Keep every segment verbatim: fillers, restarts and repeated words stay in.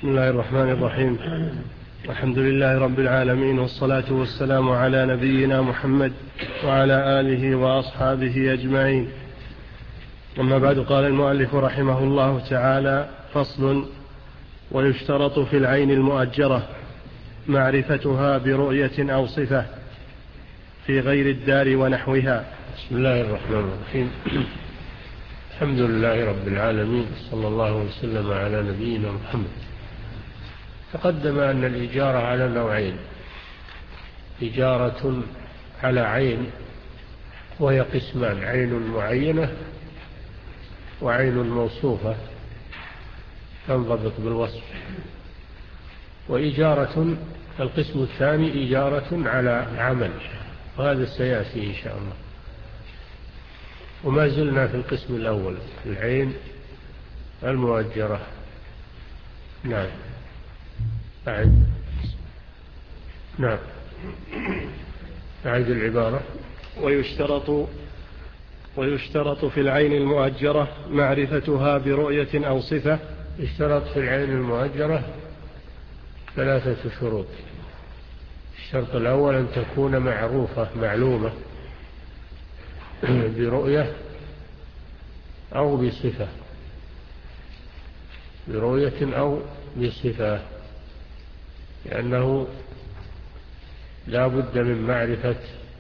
بسم الله الرحمن الرحيم. الحمد لله رب العالمين، والصلاة والسلام على نبينا محمد وعلى آله وأصحابه أجمعين. أما بعد، قال المؤلف رحمه الله تعالى: فصل: ويشترط في العين المؤجرة معرفتها برؤية أو صفة في غير الدار ونحوها. بسم الله الرحمن الرحيم. الحمد لله رب العالمين، صلى الله وسلم على نبينا محمد. تقدم أن الإجارة على نوعين: إجارة على عين وهي قسمان: عين معينة وعين موصوفة تنضبط بالوصف، وإجارة القسم الثاني إجارة على عمل، وهذا سيأتي إن شاء الله. وما زلنا في القسم الأول، العين المؤجرة. نعم أعد نعم أعد العبارة. ويشترط ويشترط في العين المؤجرة معرفتها برؤية أو صفة. يشترط في العين المؤجرة ثلاثة شروط. الشرط الأول أن تكون معروفة معلومة برؤية أو بصفة، برؤية أو بصفة، لأنه لا بد من معرفة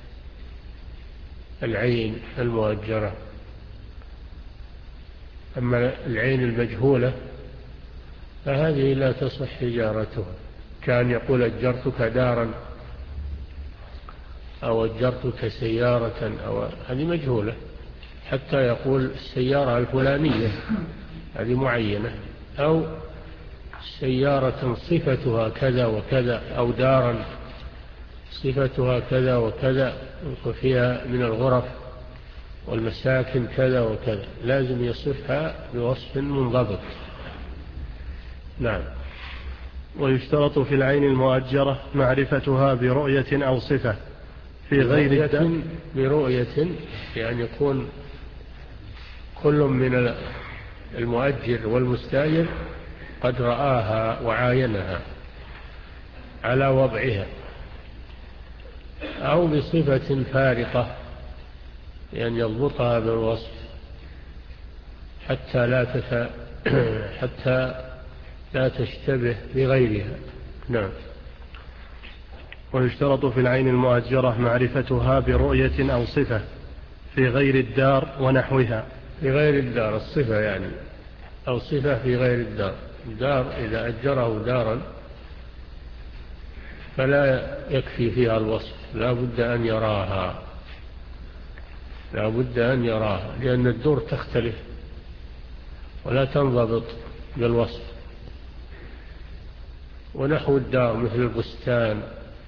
العين المؤجرة. أما العين المجهولة فهذه لا تصح إجارتها، كان يقول أجرتك دارا أو أجرتك سيارة، أو هذه مجهولة، حتى يقول السيارة الفلانية هذه معينة، أو سيارة صفتها كذا وكذا، أو دارا صفتها كذا وكذا وفيها من الغرف والمساكن كذا وكذا، لازم يصفها بوصف منضبط. نعم. ويشترط في العين المؤجرة معرفتها برؤية أو صفة في غير الدار. برؤية يعني يكون كل من المؤجر والمستاجر قد رآها وعاينها على وضعها، أو بصفة فارقة يعني يضبطها بالوصف حتى لا تت... حتى لا تشتبه بغيرها. نعم. ويشترط في العين المؤجرة معرفتها برؤية أو صفة في غير الدار ونحوها. في غير الدار الصفة يعني، أو صفة في غير الدار. الدار إذا أجره دارا فلا يكفي فيها الوصف، لا بد أن يراها، لا بد أن يراها، لأن الدور تختلف ولا تنضبط بالوصف. ونحو الدار مثل البستان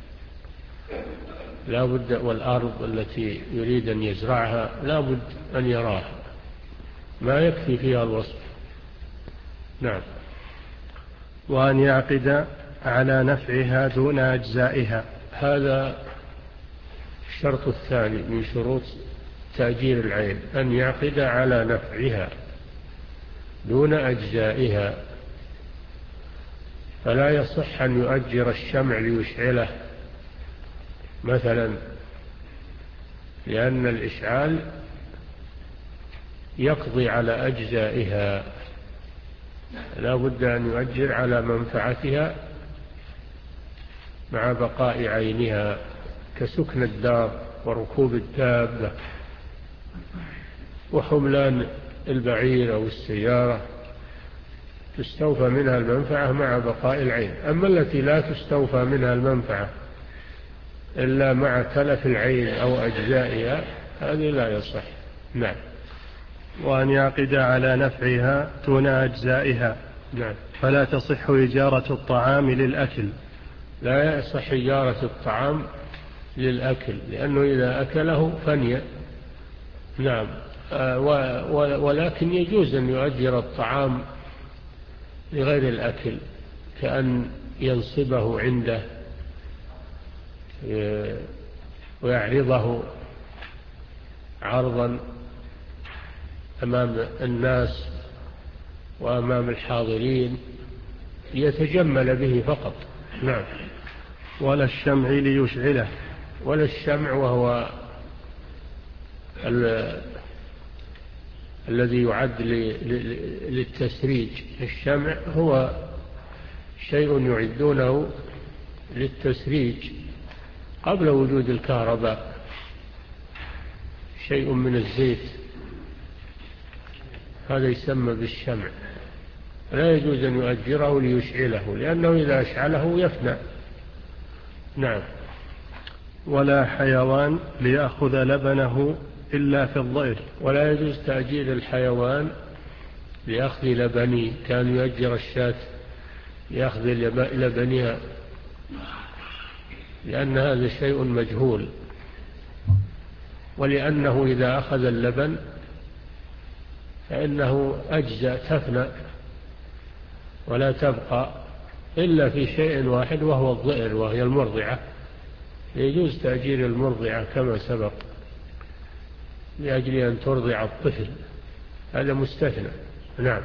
لا بد، والأرض التي يريد أن يزرعها لا بد أن يراها، ما يكفي فيها الوصف. نعم. وأن يعقد على نفعها دون أجزائها. هذا الشرط الثاني من شروط تأجير العين، أن يعقد على نفعها دون أجزائها. فلا يصح أن يؤجر الشمع ليشعله مثلا، لأن الإشعال يقضي على أجزائها، لا بد أن يؤجر على منفعتها مع بقاء عينها، كسكن الدار وركوب الدابة وحملان البعير أو السيارة، تستوفى منها المنفعة مع بقاء العين. أما التي لا تستوفى منها المنفعة إلا مع تلف العين أو أجزائها هذه لا يصح. نعم. وأن يعقد على نفعها دون أجزائها. نعم. فلا تصح إجارة الطعام للأكل. لا يصح إجارة الطعام للأكل، لأنه إذا أكله فني. نعم. ولكن يجوز أن يؤجر الطعام لغير الأكل، كأن ينصبه عنده ويعرضه عرضا أمام الناس وأمام الحاضرين، ليتجمل به فقط. نعم. ولا الشمع ليشعله. ولا الشمع وهو الذي يعد للتسريج. الشمع هو شيء يعدونه للتسريج قبل وجود الكهرباء، شيء من الزيت، هذا يسمى بالشمع. لا يجوز أن يؤجره ليشعله، لأنه إذا أشعله يفنى. نعم. ولا حيوان ليأخذ لبنه إلا في الضئر. ولا يجوز تأجير الحيوان لأخذ لبنه، كان يؤجر الشاة لأخذ لبنها، لأن هذا شيء مجهول، ولأنه إذا أخذ اللبن فإنه أجزاء تفنى ولا تبقى إلا في شيء واحد وهو الضئر، وهي المرضعة. يجوز تأجير المرضعة كما سبق لأجل أن ترضع الطفل، هذا مستثنى. نعم.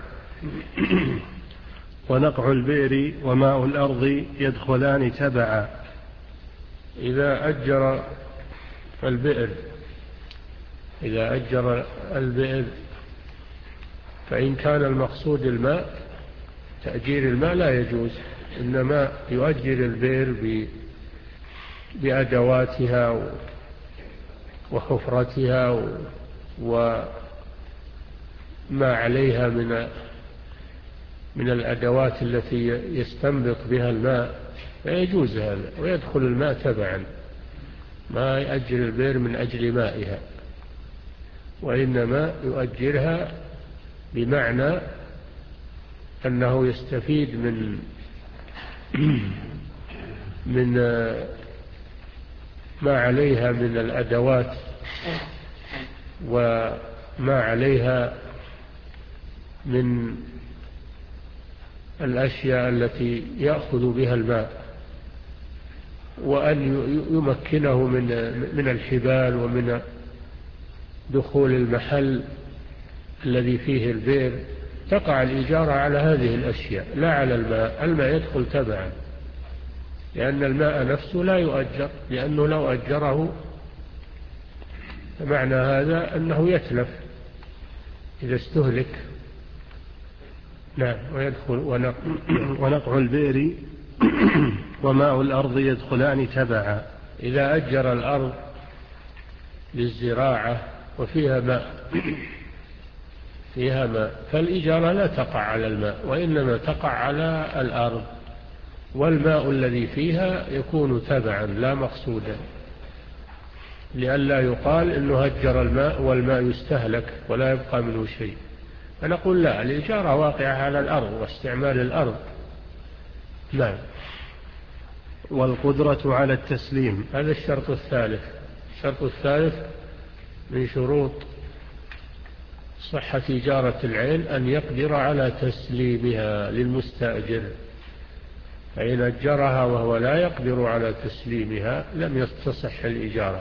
ونقع البئر وماء الأرض يدخلان تبعا. إذا أجر البئر إذا أجر البئر فإن كان المقصود الماء، تأجير الماء لا يجوز، إنما يؤجر البئر بأدواتها وحفرتها وما عليها من من الأدوات التي يستنبط بها الماء، فيجوز هذا، ويدخل الماء تبعا. ما يؤجر البئر من أجل مائها، وإنما يؤجرها بمعنى أنه يستفيد من من ما عليها من الأدوات وما عليها من الأشياء التي يأخذ بها الماء، وأن يمكنه من من الحبال ومن دخول المحل الذي فيه البئر. تقع الإجارة على هذه الأشياء لا على الماء. الماء يدخل تبعا، لأن الماء نفسه لا يؤجر، لأنه لو أجره معنى هذا أنه يتلف إذا استهلك. نعم. ويدخل ونقع, ونقع البئر وماء الأرض يدخلان تبعا. إذا أجر الأرض للزراعة وفيها ماء فيها ماء فالإجارة لا تقع على الماء، وإنما تقع على الأرض، والماء الذي فيها يكون تبعا لا مقصودا، لئلا يقال إنه هجر الماء والماء يستهلك ولا يبقى منه شيء. فنقول لا، الإجارة واقعة على الأرض واستعمال الأرض. نعم. والقدرة على التسليم. هذا الشرط الثالث. الشرط الثالث من شروط صحة إجارة العين أن يقدر على تسليمها للمستأجر، فإن أجرها وهو لا يقدر على تسليمها لم تصح الإجارة،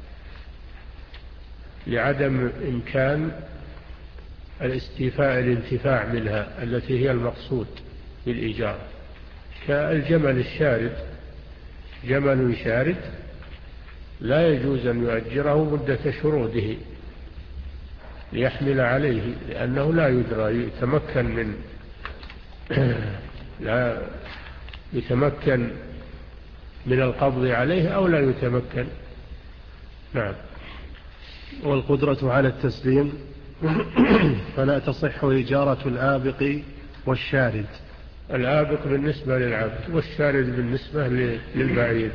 لعدم إمكان الاستيفاء الانتفاع منها التي هي المقصود بالإجارة. كالجمل الشارد، جمل شارد لا يجوز أن يؤجره مدة شروده ليحمل عليه، لأنه لا يدرى يتمكن من لا يتمكن من القبض عليه أو لا يتمكن. نعم. والقدرة على التسليم فلا تصح إجارة الآبق والشارد. الآبق بالنسبة للعبد، والشارد بالنسبة للبعير.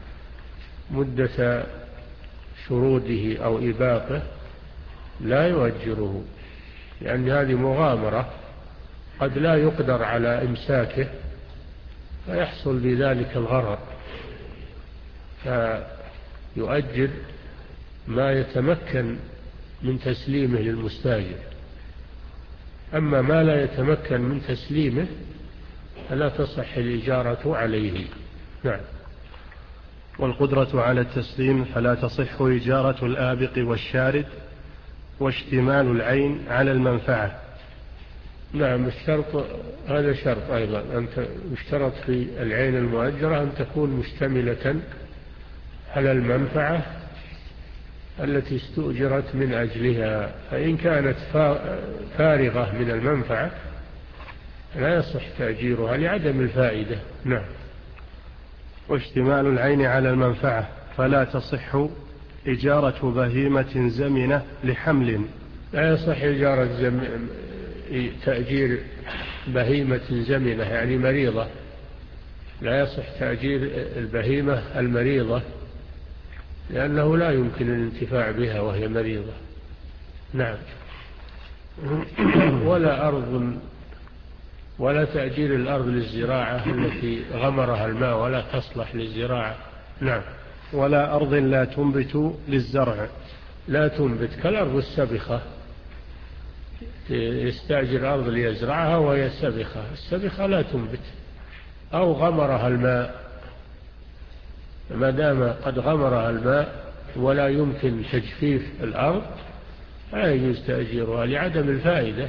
مدة شروده أو إباقه لا يؤجره، لأن هذه مغامرة قد لا يقدر على إمساكه فيحصل بذلك الغرر، فيؤجر ما يتمكن من تسليمه للمستاجر. أما ما لا يتمكن من تسليمه فلا تصح الإجارة عليه. نعم. والقدرة على التسليم فلا تصح إجارة الآبق والشارد، واشتمال العين على المنفعة. نعم الشرط هذا شرط أيضا أن يشترط في العين المؤجرة أن تكون مشتملة على المنفعة التي استؤجرت من أجلها، فإن كانت فارغة من المنفعة لا يصح تأجيرها لعدم الفائدة. نعم. واشتمال العين على المنفعة فلا تصح إجارة بهيمة زمنة لحمل. لا يصح إجارة زم... تأجير بهيمة زمنة يعني مريضة، لا يصح تأجير البهيمة المريضة لأنه لا يمكن الانتفاع بها وهي مريضة. نعم. ولا أرض ولا تأجير الأرض للزراعة التي غمرها الماء ولا تصلح للزراعة. نعم. ولا أرض لا تنبت للزرع. لا تنبت كالأرض السبخة، يستأجر أرض ليزرعها وهي سبخة، السبخة لا تنبت. أو غمرها الماء، ما دام قد غمرها الماء ولا يمكن تجفيف الأرض لا يجوز تأجيرها لعدم الفائدة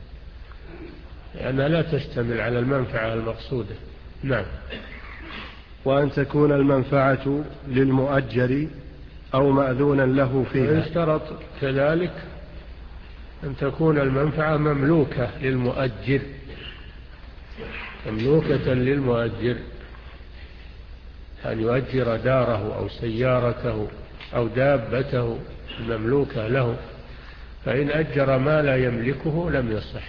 لأنها لا تشتمل على المنفعة المقصودة. نعم. وأن تكون المنفعة للمؤجر أو مأذونا له فيها. ويشترط كذلك أن تكون المنفعة مملوكة للمؤجر، مملوكة للمؤجر، أن يؤجر داره أو سيارته أو دابته مملوكة له، فإن أجر ما لا يملكه لم يصح.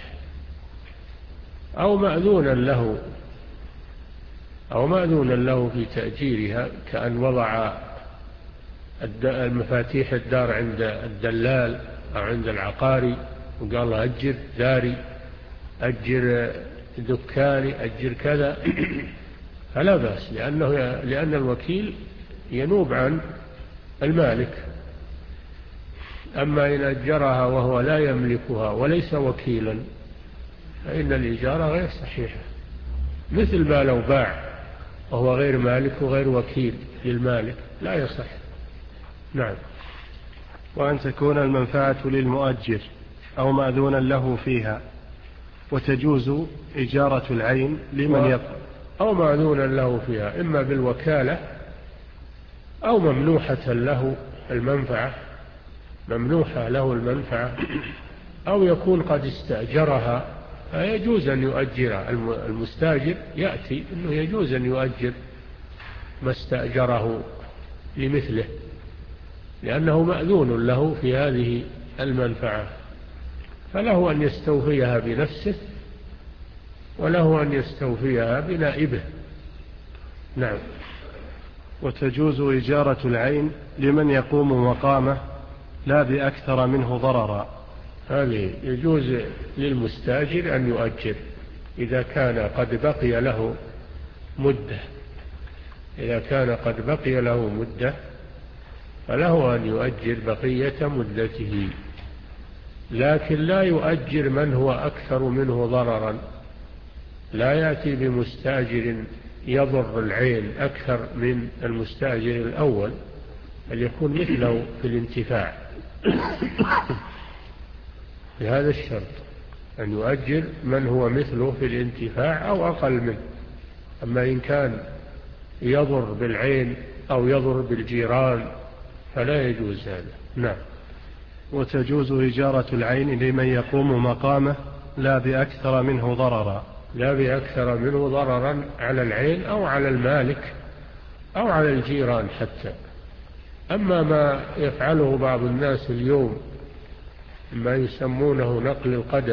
أو مأذونا له أو مأذونا له في تأجيرها، كأن وضع المفاتيح الدار عند الدلال أو عند العقاري وقال له أجر داري، أجر دكاني، أجر كذا، فلا بأس، لأنه لأن الوكيل ينوب عن المالك. أما إن أجرها وهو لا يملكها وليس وكيلا فإن الإجارة غير صحيحة، مثل ما لو باع وهو غير مالك وغير وكيل للمالك لا يصح. نعم. وأن تكون المنفعة للمؤجر أو مأذونا له فيها، وتجوز إجارة العين لمن يقع أو مأذونا له فيها إما بالوكالة أو ممنوحة له المنفعة، ممنوحة له المنفعة، أو يكون قد استأجرها فيجوز أن يؤجر المستاجر، يأتي أنه يجوز أن يؤجر ما استأجره لمثله لأنه مأذون له في هذه المنفعة، فله أن يستوفيها بنفسه وله أن يستوفيها بنائبه. نعم. وتجوز إجارة العين لمن يقوم مقامه لا بأكثر منه ضررا. هذه يجوز للمستاجر أن يؤجر إذا كان قد بقي له مدة، إذا كان قد بقي له مدة فله أن يؤجر بقية مدته، لكن لا يؤجر من هو أكثر منه ضررا، لا يأتي بمستاجر يضر العين أكثر من المستاجر الأول، بل يكون مثله في الانتفاع. بهذا الشرط أن يؤجر من هو مثله في الانتفاع أو أقل منه. أما إن كان يضر بالعين أو يضر بالجيران فلا يجوز هذا. نعم. وتجوز إجارة العين لمن يقوم مقامه لا بأكثر منه ضررا، لا بأكثر منه ضررا على العين أو على المالك أو على الجيران حتى. أما ما يفعله بعض الناس اليوم ما يسمونه نقل القدم،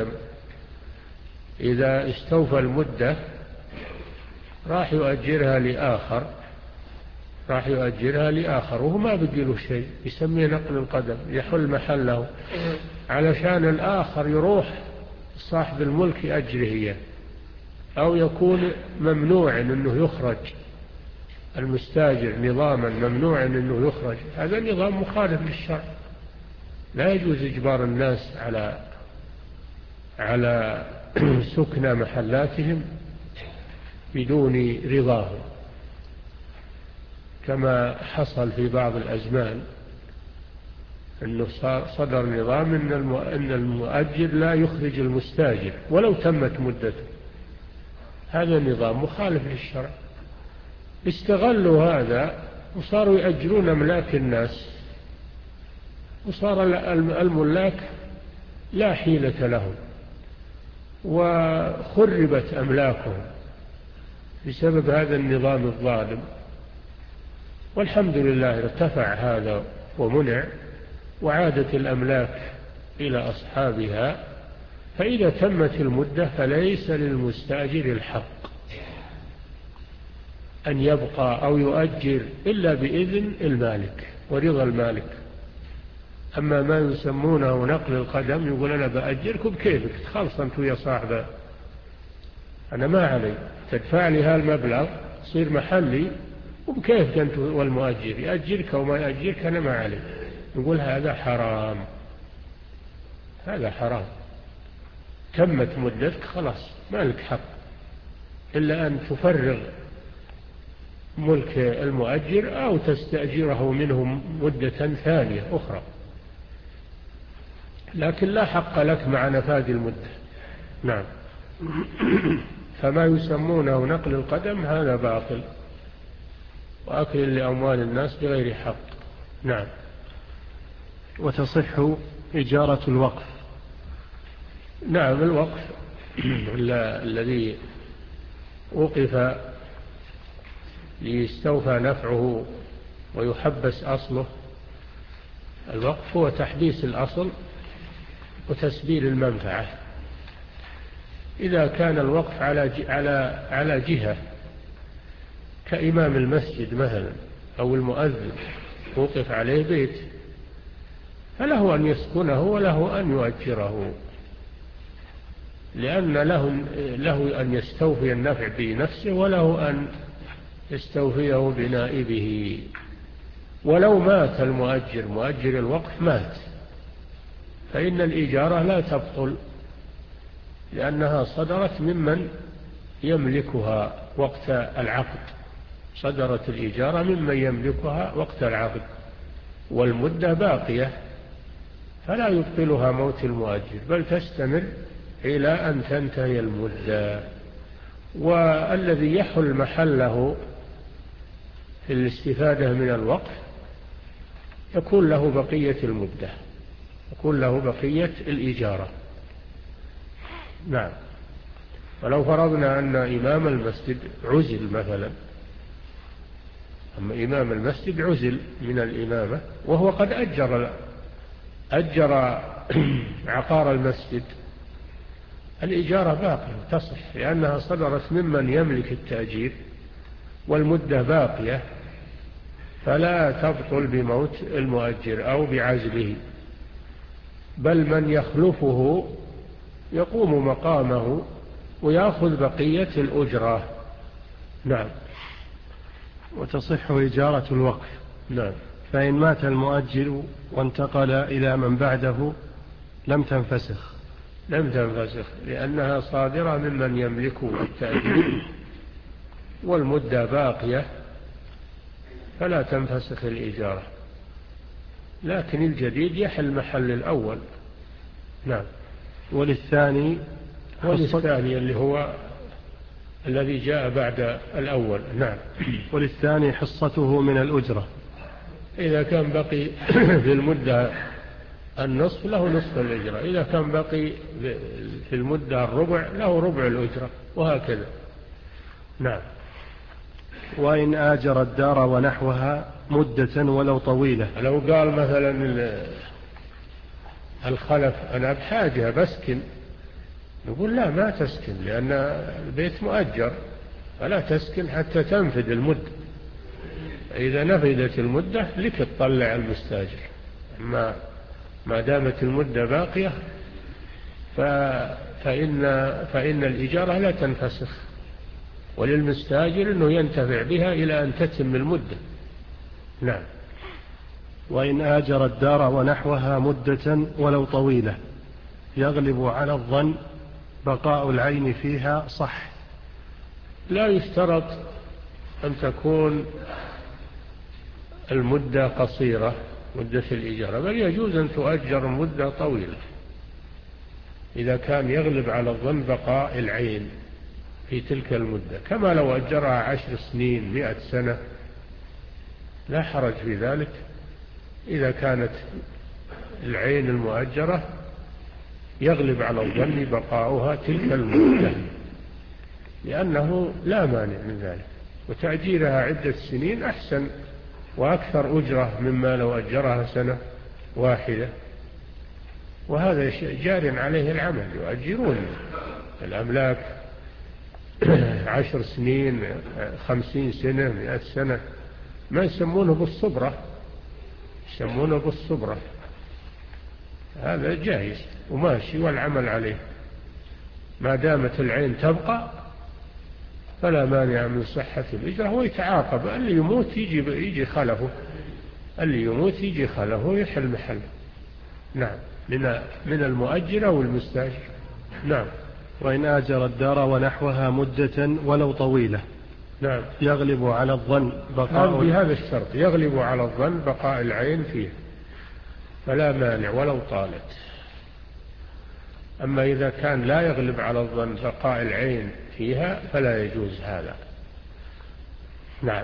إذا استوفى المدة راح يؤجرها لآخر، راح يؤجرها لآخر وهو ما بقي له شيء، يسميه نقل القدم، يحل محله علشان الآخر يروح صاحب الملك يأجره إياه، أو يكون ممنوع أنه يخرج المستاجر نظاما ممنوع أنه يخرج. هذا نظام مخالف للشرع، لا يجوز إجبار الناس على على سكن محلاتهم بدون رضاهم كما حصل في بعض الأزمان أنه صدر نظام أن المؤجر لا يخرج المستاجر ولو تمت مدته. هذا النظام مخالف للشرع. استغلوا هذا وصاروا يأجرون أملاك الناس، وصار الملاك لا حيلة لهم، وخربت أملاكهم بسبب هذا النظام الظالم. والحمد لله ارتفع هذا ومنع، وعادت الأملاك إلى أصحابها. فإذا تمت المدة فليس للمستأجر الحق أن يبقى أو يؤجر إلا بإذن المالك ورضا المالك. أما ما يسمونه نقل القدم، يقول أنا بأجرك بكيفك، تخلص أنت ويا صاحبه، أنا ما علي، تدفع لي هالمبلغ تصير محلي وبكيفك أنت والمؤجر، يأجرك أو ما يأجرك أنا ما علي. نقول هذا حرام، هذا حرام. تمت مدتك خلاص ما لك حق إلا أن تفرغ ملك المؤجر أو تستأجره منه مدة ثانية أخرى، لكن لا حق لك مع نفاذ المدة. نعم. فما يسمونه نقل القدم هذا باطل، وأكل لأموال الناس بغير حق. نعم. وتصح إجارة الوقف. نعم، الوقف الذي وقف ليستوفى نفعه ويحبس أصله. الوقف هو تحبيس الأصل وتسبيل المنفعة. إذا كان الوقف على على على جهة كإمام المسجد مثلا أو المؤذن وقف عليه بيت، فله أن يسكنه وله أن يؤجره، لأن له له أن يستوفي النفع بنفسه وله أن يستوفيه بنائبه. ولو مات المؤجر، مؤجر الوقف مات، فإن الإجارة لا تبطل، لأنها صدرت ممن يملكها وقت العقد. صدرت الإجارة ممن يملكها وقت العقد، والمدة باقية، فلا يبطلها موت المؤجر، بل تستمر إلى أن تنتهي المدة. والذي يحل محله في الاستفادة من الوقف يكون له بقية المدة، يكون له بقية الإجارة. نعم. ولو فرضنا أن إمام المسجد عزل مثلا، أما إمام المسجد عزل من الإمامة وهو قد أجر أجر عقار المسجد، الإجارة باقية تصح، لأنها صدرت ممن يملك التأجير والمدة باقية، فلا تبطل بموت المؤجر أو بعزله، بل من يخلفه يقوم مقامه ويأخذ بقية الأجرة. نعم. وتصح إجارة الوقف. نعم. فإن مات المؤجر وانتقل إلى من بعده لم تنفسخ. لم تنفسخ لأنها صادرة ممن يملك التأجير والمدة باقية، فلا تنفسخ الإجارة، لكن الجديد يحل محل الأول. نعم. وللثاني وللثاني اللي هو الذي جاء بعد الأول. نعم. وللثاني حصته من الأجرة. إذا كان بقي في المدة النصف له نصف الأجرة، إذا كان بقي في المدة الربع له ربع الأجرة، وهكذا. نعم. وإن آجر الدار ونحوها مدة ولو طويلة. لو قال مثلا الخلف أنا بحاجة بسكن، نقول لا، ما تسكن، لأن البيت مؤجر، فلا تسكن حتى تنفذ المدة. إذا نفذت المدة لك تطلع المستاجر، ما ما دامت المدة باقية فإن, فإن الإجارة لا تنفسخ، وللمستاجر أنه ينتفع بها إلى أن تتم المدة. نعم. وإن آجر الدار ونحوها مدة ولو طويلة يغلب على الظن بقاء العين فيها صح. لا يشترط أن تكون المدة قصيرة مدة الإجارة، بل يجوز أن تؤجر مدة طويلة إذا كان يغلب على الظن بقاء العين في تلك المدة، كما لو أجرها عشر سنين مئة سنة لا حرج في ذلك إذا كانت العين المؤجرة يغلب على الظن بقاؤها تلك المدة، لأنه لا مانع من ذلك، وتأجيرها عدة سنين أحسن وأكثر أجرة مما لو أجرها سنة واحدة. وهذا جار عليه العمل، يؤجرون الأملاك عشر سنين خمسين سنة مئة سنة، ما يسمونه بالصبرة، يسمونه بالصبرة، هذا جائز وماشي والعمل عليه ما دامت العين تبقى، فلا مانع من صحة الإجرة. هو يتعاقب، اللي يموت يجي يجي خلفه، اللي يموت يجي خلفه يحل محله. نعم، من من المؤجر والمستأجر. نعم. وإن آجر الدار ونحوها مدة ولو طويلة، نعم، يغلب على الظن بقاء بهذا الشرط، يغلب على الظن بقاء العين فيه فلا مانع ولو طالت. أما إذا كان لا يغلب على الظن بقاء العين فيها فلا يجوز هذا. نعم.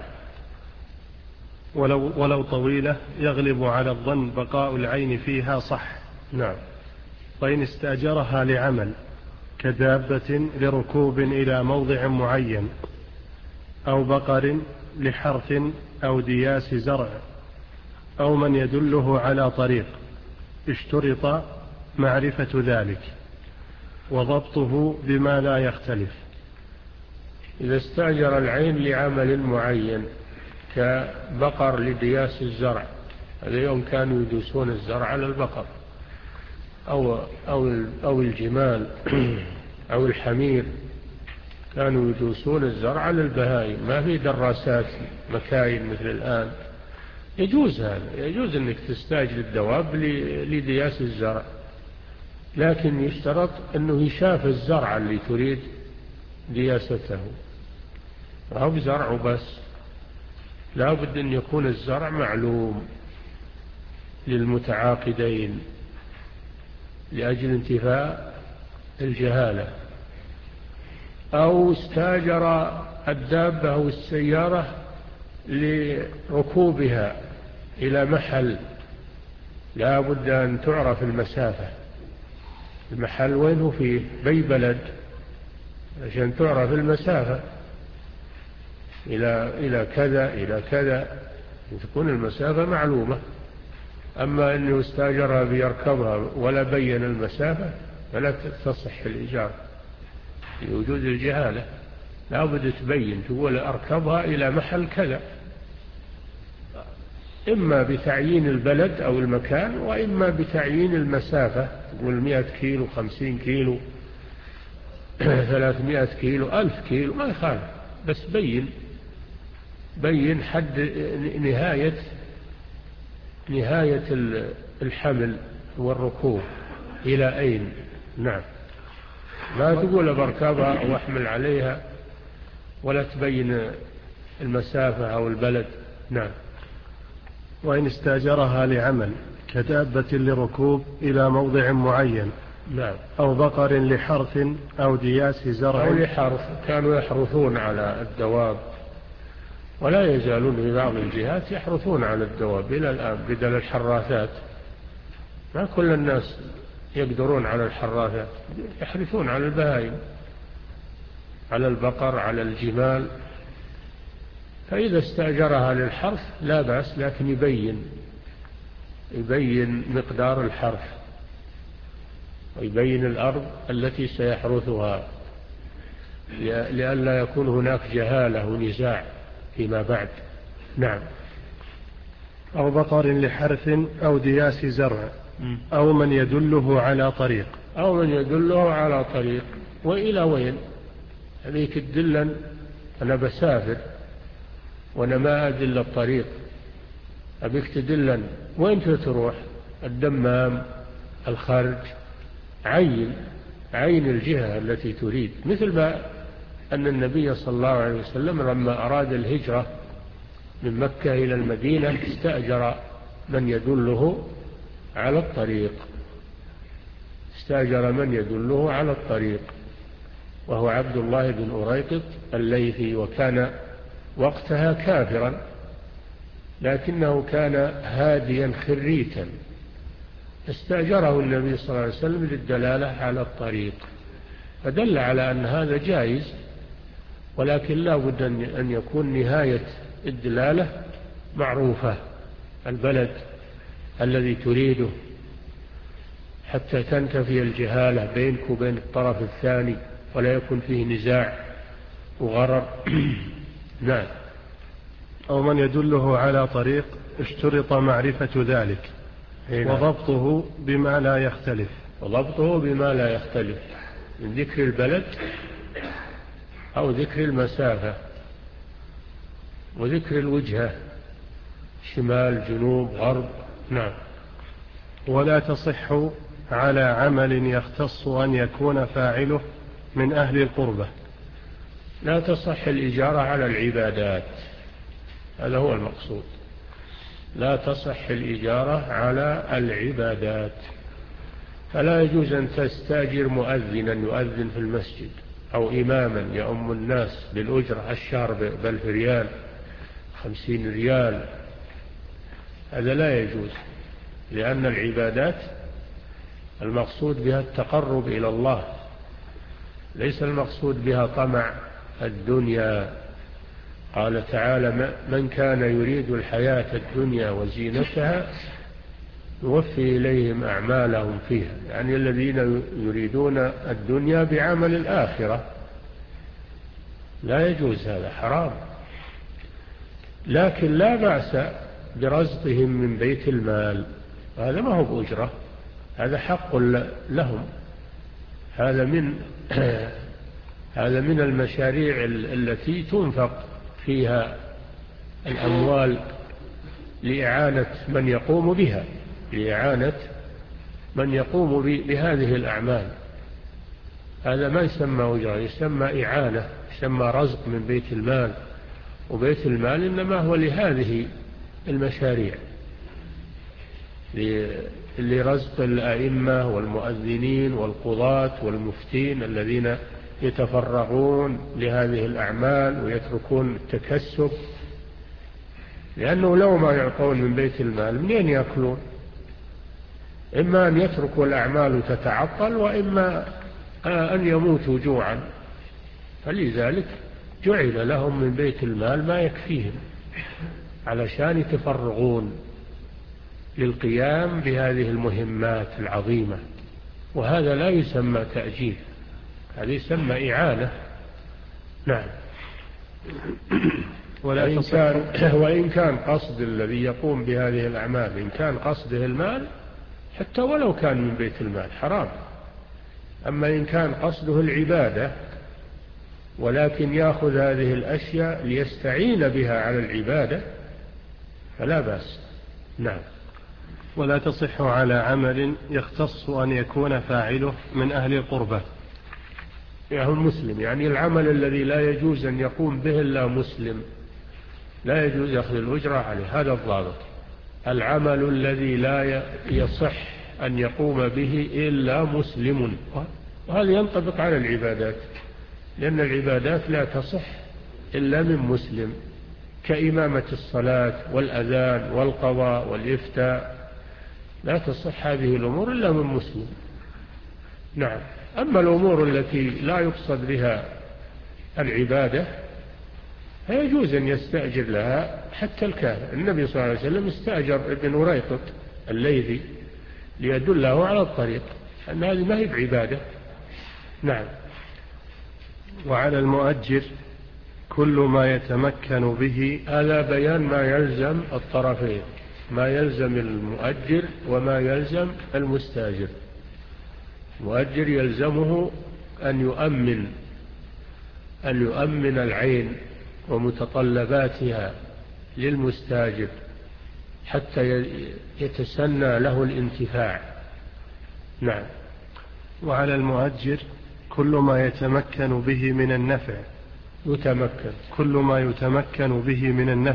ولو, ولو طويلة يغلب على الظن بقاء العين فيها صح. نعم. وإن استأجرها لعمل كدابة لركوب إلى موضع معين، أو بقر لحرث أو دياس زرع، أو من يدله على طريق، اشترط معرفة ذلك وضبطه بما لا يختلف. إذا استأجر العين لعمل معين كبقر لدياس الزرع، اليوم كانوا يدوسون الزرع على البقر أو, أو, أو الجمال أو الحمير، كانوا يدوسون الزرع على البهائم، ما في دراسات مكاين مثل الآن. يجوز هذا، يجوز أنك تستأجر الدواب لدياس الزرع، لكن يشترط أنه يشاف الزرع اللي تريد دياسته، أو بزرع بس، لا بد أن يكون الزرع معلوم للمتعاقدين لأجل انتفاء الجهالة. أو استاجر الدابة أو السيارة لركوبها إلى محل لا بد أن تعرف المسافة، المحل وينه فيه بي بلد عشان تعرف المسافة إلى إلى كذا إلى كذا، تكون المسافة معلومة. أما أنه استاجرها بيركبها ولا بين المسافة فلا تصح الإجارة لوجود الجهالة، لا بد تبين، تقول أركبها إلى محل كذا، إما بتعيين البلد أو المكان، وإما بتعيين المسافة، تقول مئة كيلو خمسين كيلو ثلاثمائة كيلو ألف كيلو ما يخالف، بس بين بين حد نهاية نهاية الحمل والركوب إلى أين. نعم، لا تقول بركبها أو أحمل عليها ولا تبين المسافة أو البلد. نعم. وإن استاجرها لعمل كدابة لركوب إلى موضع معين، نعم، أو بقر لحرث أو دياس زرع، أو لحرث، كانوا يحرثون على الدواب ولا يزالون في بعض الجهات يحرثون على الدواب إلى الآن بدل الحراثات، ما كل الناس يقدرون على الحراثات، يحرثون على البهائم، على البقر، على الجمال. فإذا استأجرها للحرث لا بأس، لكن يبين يبين مقدار الحرث ويبين الأرض التي سيحرثها لئلا يكون هناك جهالة ونزاع فيما بعد. نعم. أو بقر لحرث أو دياس زرع، أو من يدله على طريق، أو من يدله على طريق. وإلى وين؟ هذيك تدلن أنا بسافر وأنا ما أدل الطريق، أبيك تدلن وين تروح؟ الدمام، الخرج، عين عين الجهة التي تريد، مثل ما أن النبي صلى الله عليه وسلم لما أراد الهجرة من مكة إلى المدينة استأجر من يدله على الطريق استأجر من يدله على الطريق وهو عبد الله بن أريقط الليثي، وكان وقتها كافرا لكنه كان هاديا خريتا، استأجره النبي صلى الله عليه وسلم للدلالة على الطريق، فدل على أن هذا جائز، ولكن لا بد أن يكون نهاية الدلالة معروفة، البلد الذي تريده، حتى تنتفي الجهالة بينك وبين الطرف الثاني ولا يكون فيه نزاع وغرر. نعم. أو من يدله على طريق اشترط معرفة ذلك وضبطه بما لا يختلف وضبطه بما لا يختلف من ذكر البلد أو ذكر المسافة وذكر الوجهة، شمال جنوب غرب. نعم. ولا تصح على عمل يختص أن يكون فاعله من أهل القربة. لا تصح الإجارة على العبادات، هذا هو المقصود. لا تصح الإجارة على العبادات، فلا يجوز أن تستأجر مؤذنا يؤذن في المسجد أو إماما يؤم الناس بالأجرة الشهر بألف ريال خمسين ريال، هذا لا يجوز، لأن العبادات المقصود بها التقرب إلى الله، ليس المقصود بها طمع الدنيا. قال تعالى: من كان يريد الحياة الدنيا وزينتها نوفي إليهم أعمالهم فيها، يعني الذين يريدون الدنيا بعمل الآخرة، لا يجوز، هذا حرام. لكن لا بأس برزقهم من بيت المال، هذا ما هو بأجرة، هذا حق لهم، هذا من هذا من المشاريع التي تنفق فيها الأموال لإعانة من يقوم بها، لإعانة من يقوم بهذه الأعمال، هذا ما يسمى أجرة، يسمى إعانة، يسمى رزق من بيت المال. وبيت المال إنما هو لهذه المشاريع، لرزق الأئمة والمؤذنين والقضاة والمفتين الذين يتفرغون لهذه الأعمال ويتركون التكسب، لأنه لو ما يعطون من بيت المال منين يأكلون؟ إما أن يتركوا الأعمال تتعطل، وإما أن يموتوا جوعا، فلذلك جعل لهم من بيت المال ما يكفيهم علشان يتفرغون للقيام بهذه المهمات العظيمة، وهذا لا يسمى تأجير، هذا يسمى إعانة. نعم. وإن كان, وإن كان قصد الذي يقوم بهذه الأعمال إن كان قصده المال حتى ولو كان من بيت المال حرام، أما إن كان قصده العبادة ولكن يأخذ هذه الأشياء ليستعين بها على العبادة فلا بأس. نعم. ولا تصح على عمل يختص أن يكون فاعله من أهل القربة، يعني المسلم، يعني العمل الذي لا يجوز أن يقوم به إلا مسلم، لا يجوز يأخذ الأجرة عليه، هذا الضابط. العمل الذي لا يصح أن يقوم به إلا مسلم، وهذا ينطبق على العبادات، لأن العبادات لا تصح إلا من مسلم، كإمامة الصلاة والأذان والقضاء والإفتاء، لا تصح هذه الأمور إلا من مسلم. نعم. أما الأمور التي لا يقصد بها العبادة فيجوز أن يستأجر لها حتى الكافر. النبي صلى الله عليه وسلم استأجر ابن أريقط الليثي ليدله على الطريق، أن هذه ما هي بعبادة. نعم. وعلى المؤجر كل ما يتمكن به، هذا بيان ما يلزم الطرفين، ما يلزم المؤجر وما يلزم المستاجر. المؤجر يلزمه أن يؤمن أن يؤمن العين ومتطلباتها للمستاجر حتى يتسنى له الانتفاع. نعم. وعلى المؤجر كل ما يتمكن به من النفع، يتمكن كل ما يتمكن به من النفع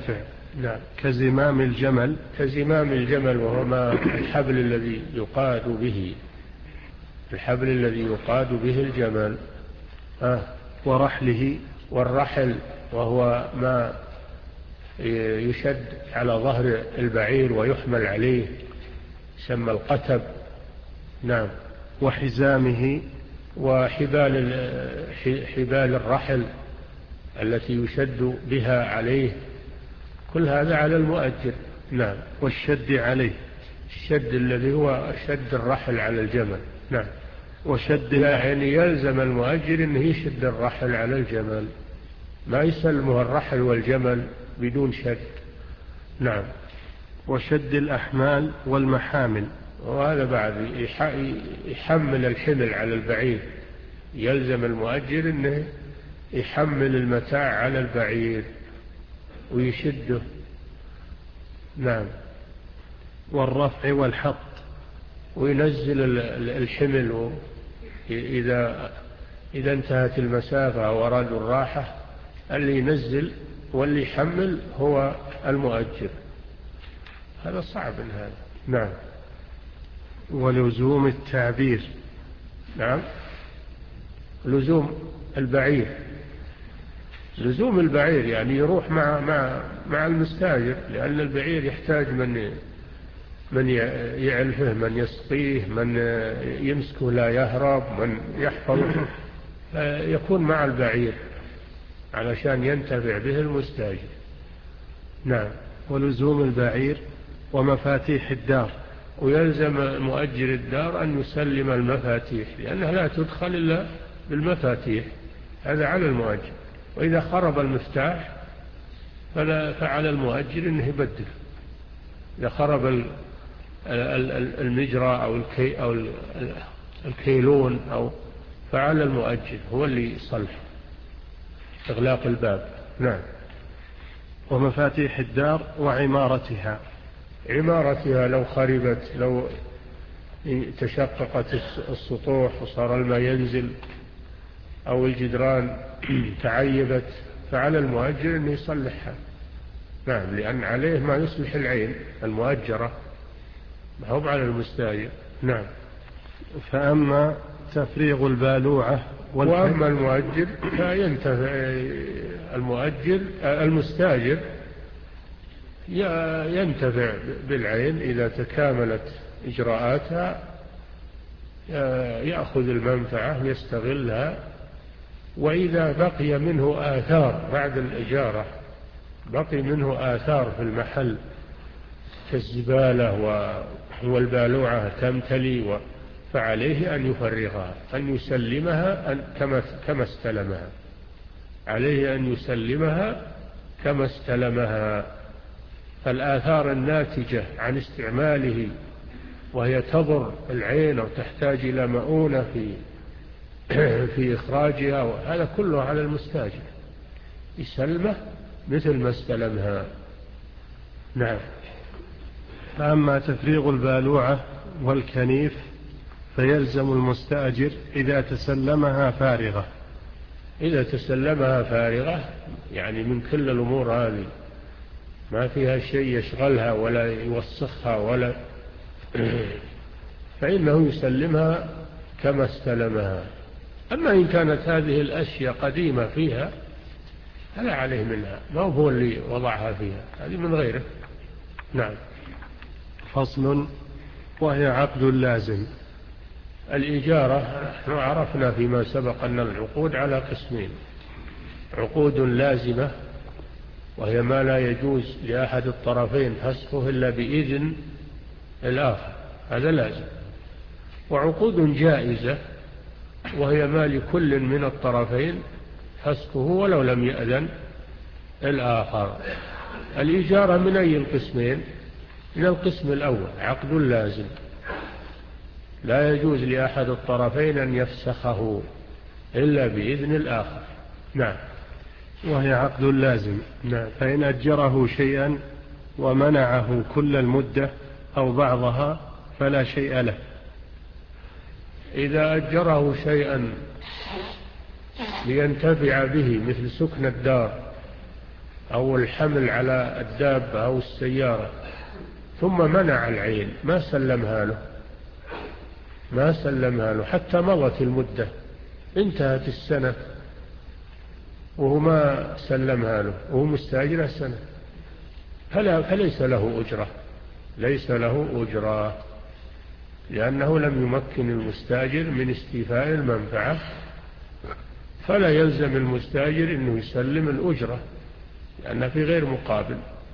نعم. كزمام الجمل. كزمام الجمل، وهو ما الحبل الذي يقاد به الحبل الذي يقاد به الجمل. آه. ورحله. والرحل وهو ما يشد على ظهر البعير ويحمل عليه، يسمى القتب. نعم. وحزامه. وحبال حبال الرحل التي يشد بها عليه، كل هذا على المؤجر. نعم. والشد عليه. الشد الذي هو شد الرحل على الجمل. نعم. وشد يعني يلزم المؤجر أنه يشد الرحل على الجمل، ما يسلمه الرحل والجمل بدون شد. نعم. وشد الأحمال والمحامل. وهذا بعد يحمل الحمل على البعير، يلزم المؤجر أنه يحمل المتاع على البعير ويشده. نعم. والرفع والحط. وينزل الحمل إذا إذا انتهت المسافة وأرادوا الراحة، اللي ينزل واللي يحمل هو المؤجر. هذا صعب هذا. نعم. ولزوم التعبير. نعم. لزوم البعير. لزوم البعير يعني يروح مع مع مع المستاجر، لأن البعير يحتاج من من يعلفه، من يسقيه، من يمسكه لا يهرب، من يحفظه، يكون مع البعير علشان ينتفع به المستاجر. نعم. ولزوم البعير ومفاتيح الدار. ويلزم مؤجر الدار أن يسلم المفاتيح، لأنها لا تدخل إلا بالمفاتيح، هذا على المؤجر. وإذا خرب المفتاح فلا فعلى المؤجر أنه يبدل. إذا خرب المجرى أو الكي أو الكيلون أو فعلى المؤجر هو اللي يصلح إغلاق الباب. نعم. ومفاتيح الدار وعمارتها. عمارتها لو خربت، لو تشققت السطوح وصار الماء ينزل أو الجدران تعيبت، فعلى المؤجر أن يصلحها. نعم. لأن عليه ما يصلح العين المؤجرة، ما هو على المستاجر. نعم. فأما تفريغ البالوعة وأما المؤجر فينتفع المؤجر المستاجر ينتفع بالعين إذا تكاملت إجراءاتها، يأخذ المنفعة يستغلها. وإذا بقي منه آثار بعد الإجارة، بقي منه آثار في المحل كالزبالة والبالوعة تمتلي، فعليه أن يفرغها، أن يسلمها كما استلمها، عليه أن يسلمها كما استلمها. فالآثار الناتجة عن استعماله وهي تضر العين أو تحتاج إلى مؤونة في في إخراجها، وهذا كله على المستاجر، يسلمه مثل ما استلمها. نعم. فأما تفريغ البالوعة والكنيف فيلزم المستأجر إذا تسلمها فارغة. إذا تسلمها فارغة يعني من كل الأمور هذه ما فيها شيء يشغلها ولا يوسخها ولا فإنه يسلمها كما استلمها. أما إن كانت هذه الأشياء قديمة فيها فلا عليه منها، ما هو اللي وضعها فيها، هذه من غيره. نعم. فصل. وهي عقد لازم. الإجارة نحن عرفنا فيما سبق أن العقود على قسمين: عقود لازمة وهي ما لا يجوز لأحد الطرفين فسخه إلا بإذن الآخر، هذا لازم. وعقود جائزة وهي ما لكل من الطرفين فسخه ولو لم يأذن الآخر. الإجارة من أي القسمين؟ من القسم الأول، عقد لازم لا يجوز لأحد الطرفين أن يفسخه إلا بإذن الآخر. نعم. وهي عقد لازم. نعم. فإن أجره شيئا ومنعه كل المدة أو بعضها فلا شيء له. إذا أجره شيئا لينتفع به مثل سكن الدار أو الحمل على الدابة أو السيارة ثم منع العين ما سلمها له ما سلمها له حتى مضت المدة انتهت السنة وهو ما سلمها له وهو مستأجر السنة فلا فليس له أجرة ليس له أجرة لأنه لم يمكن المستأجر من استيفاء المنفعة فلا يلزم المستأجر أنه يسلم الأجرة لأنه في غير مقابل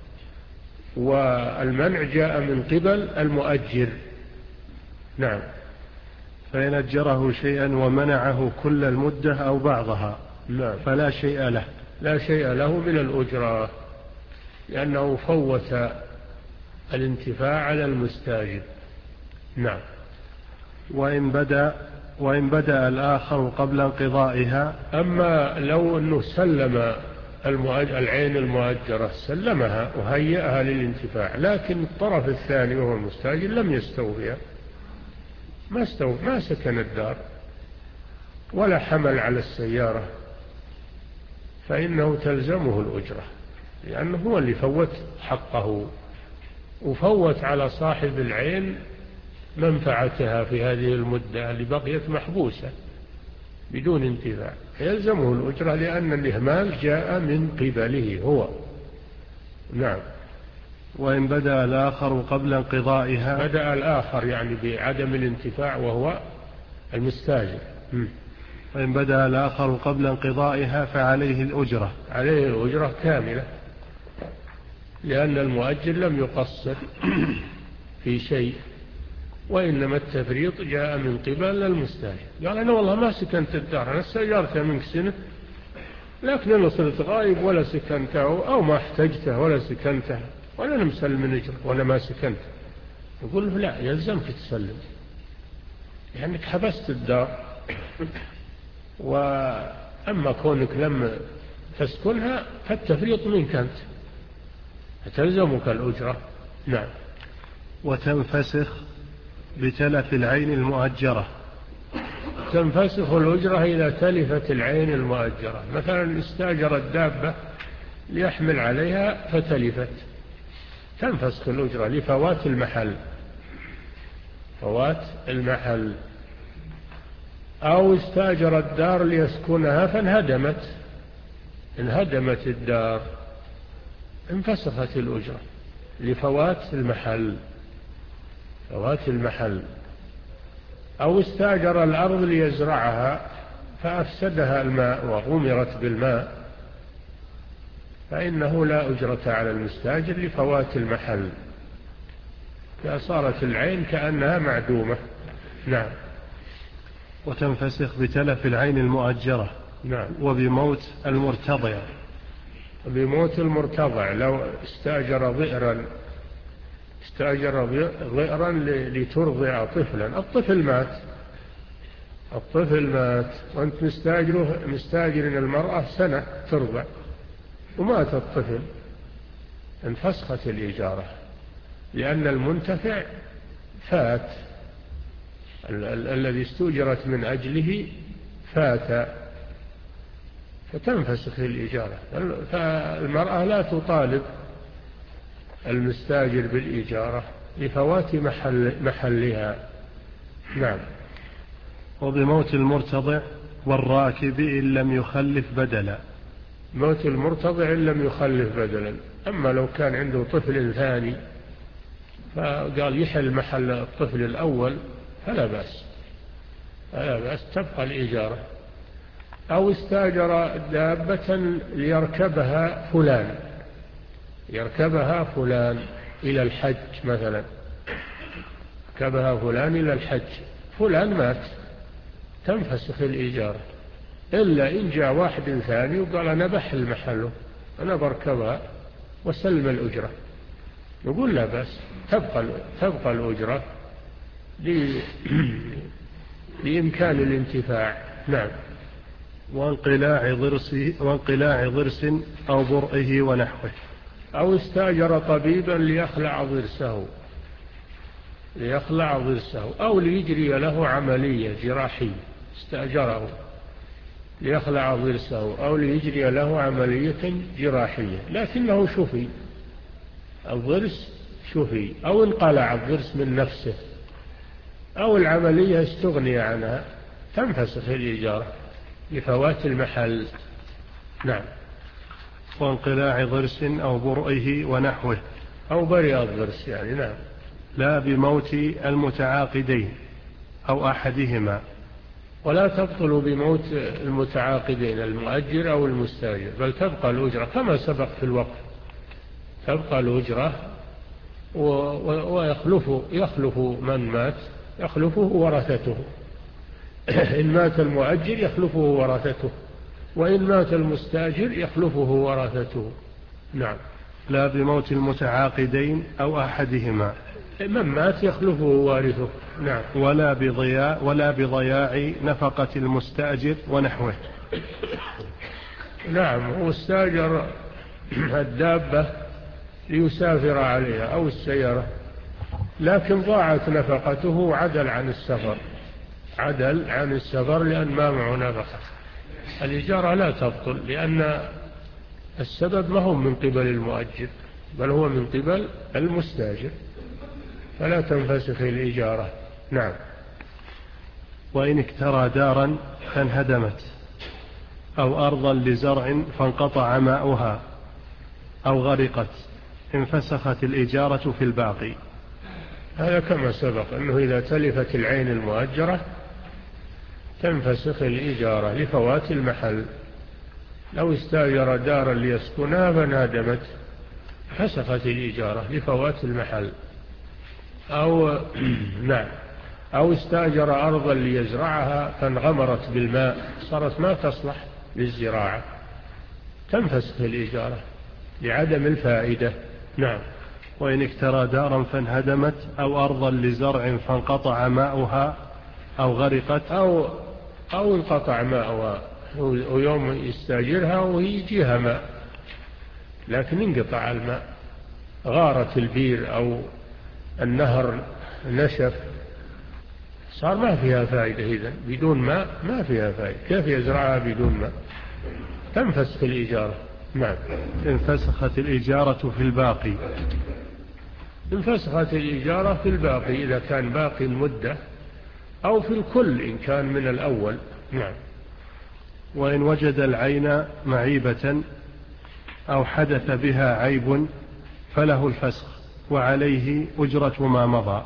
والمنع جاء من قبل المؤجر. نعم. فإن أجره شيئا ومنعه كل المدة أو بعضها نعم. فلا شيء له لا شيء له من الأجرة لأنه فوت الانتفاع على المستأجر. نعم. وإن بدأ وإن بدأ الآخر قبل انقضائها. أما لو أنه سلم العين المؤجرة سلمها وهيئها للانتفاع لكن الطرف الثاني وهو المستأجر لم يستوفيها ما استوفى ما سكن الدار ولا حمل على السيارة فإنه تلزمه الأجرة لأنه هو اللي فوت حقه وفوت على صاحب العين منفعتها في هذه المدة اللي بقيت محبوسة بدون انتفاع يلزمه الأجرة لأن الإهمال جاء من قبله هو. نعم. وإن بدأ الآخر قبل انقضائها. بدأ الآخر يعني بعدم الانتفاع وهو المستاجر. وإن بدأ الآخر قبل انقضائها فعليه الأجرة عليه الأجرة كاملة لأن المؤجر لم يقصر في شيء وإنما التفريط جاء من قبل المستاجر قال أنا والله ما سكنت الدار أنا استأجرتها منك سنة لكن أنا صرت غايب ولا سكنته أو ما احتجته ولا سكنته ولا أنا مسلم من أجر ولا ما سكنت يقول له لا يلزمك تسلم لأنك حبست الدار وأما كونك لم تسكنها فالتفريط منك أنت فتلزمك الأجرة. نعم. وتنفسخ بتلف العين المؤجرة. تنفسخ الأجرة إذا تلفت العين المؤجرة مثلا استأجر الدابة ليحمل عليها فتلفت تنفسخ الأجرة لفوات المحل فوات المحل أو استأجر الدار ليسكنها فانهدمت انهدمت الدار انفسخت الأجرة لفوات المحل فوات المحل أو استأجر الأرض ليزرعها فأفسدها الماء وغمرت بالماء فإنه لا أجرة على المستأجر لفوات المحل فصارت العين كأنها معدومة. نعم. وتنفسخ بتلف العين المؤجرة. نعم. وبموت المرتضع. بموت المرتضع لو استأجر ضئرا استأجر ضئرا لترضع طفلا الطفل مات الطفل مات وأنت مستأجره مستأجر المرأة سنة ترضع ومات الطفل انفسخت الإجارة لأن المنتفع فات ال- ال- الذي استؤجرت من أجله فات فتنفسخ الإجارة فالمرأة لا تطالب المستاجر بالإجارة لفوات محل محلها. نعم. وبموت المرتضع والراكب إن لم يخلف بدلا. موت المرتضع إن لم يخلف بدلا أما لو كان عنده طفل ثاني فقال يحل محل الطفل الأول فلا بأس فلا بأس تبقى الإجارة. أو استاجر دابة ليركبها فلان يركبها فلان إلى الحج مثلا ركبها فلان إلى الحج فلان مات تنفسخ الإجارة إلا إن جاء واحد ثاني وقال أنا بحل محله أنا بركبها وسلم الأجرة نقول لا بس تبقى, تبقى الأجرة لإمكان الانتفاع. نعم. وانقلاع ضرس وانقلاع ضرس أو برئه ونحوه. أو استاجر طبيبا ليخلع ضرسه ليخلع ضرسه أو ليجري له عملية جراحية استأجره ليخلع ضرسه أو ليجري له عملية جراحية، لكنه شفي، الضرس شفي، أو انقلع الضرس من نفسه، أو العملية استغني عنها، تنفسخ الإجارة لفوات المحل. نعم. وانقلاع ضرس أو برئه ونحوه، أو برئ الضرس يعني. نعم. لا بموت المتعاقدين أو أحدهما. ولا تبطل بموت المتعاقدين، المؤجر أو المستاجر، بل تبقى الأجرة كما سبق في الوقف، تبقى الأجرة ويخلف يخلف من مات، يخلفه ورثته. إن مات المؤجر يخلفه ورثته، وإن مات المستاجر يخلفه ورثته. نعم. لا بموت المتعاقدين أو أحدهما، من مات يخلفه وارثه. نعم. ولا بضياع ولا بضياع نفقة المستأجر ونحوه. نعم. هو استاجر الدابة ليسافر عليها أو السيارة، لكن ضاعت نفقته، عدل عن السفر، عدل عن السفر لأن ما معه نفقة، الإجارة لا تبطل، لأن السبب ما هو من قبل المؤجر بل هو من قبل المستاجر، فلا تنفسخ الإجارة. نعم. وإن اكترى دارا فانهدمت أو أرضا لزرع فانقطع ماؤها أو غرقت انفسخت الإجارة في الباقي. هذا كما سبق أنه إذا تلفت العين المؤجرة تنفسخ الإجارة لفوات المحل. لو استاجر دارا ليسكنها فانهدمت فسخت الإجارة لفوات المحل. أو نعم. أو استاجر أرضا ليزرعها فانغمرت بالماء صارت ما تصلح للزراعة، تنفسخ الإجارة لعدم الفائدة. نعم. وإن اكترى دارا فانهدمت أو أرضا لزرع فانقطع ماؤها أو غرقت أو, أو انقطع ماؤها، ويوم يستاجرها ويجيها ماء لكن انقطع الماء، غارت البير أو النهر نشف، صار ما فيها فائدة، إذن بدون ماء ما فيها فائدة، كيف يزرعها بدون ماء؟ تنفسخ الإجارة. نعم. انفسخت الإجارة في الباقي. انفسخت الإجارة في الباقي إذا كان باقي المدة، أو في الكل إن كان من الأول. نعم. وإن وجد العين معيبة أو حدث بها عيب فله الفسخ وعليه أجرة ما مضى.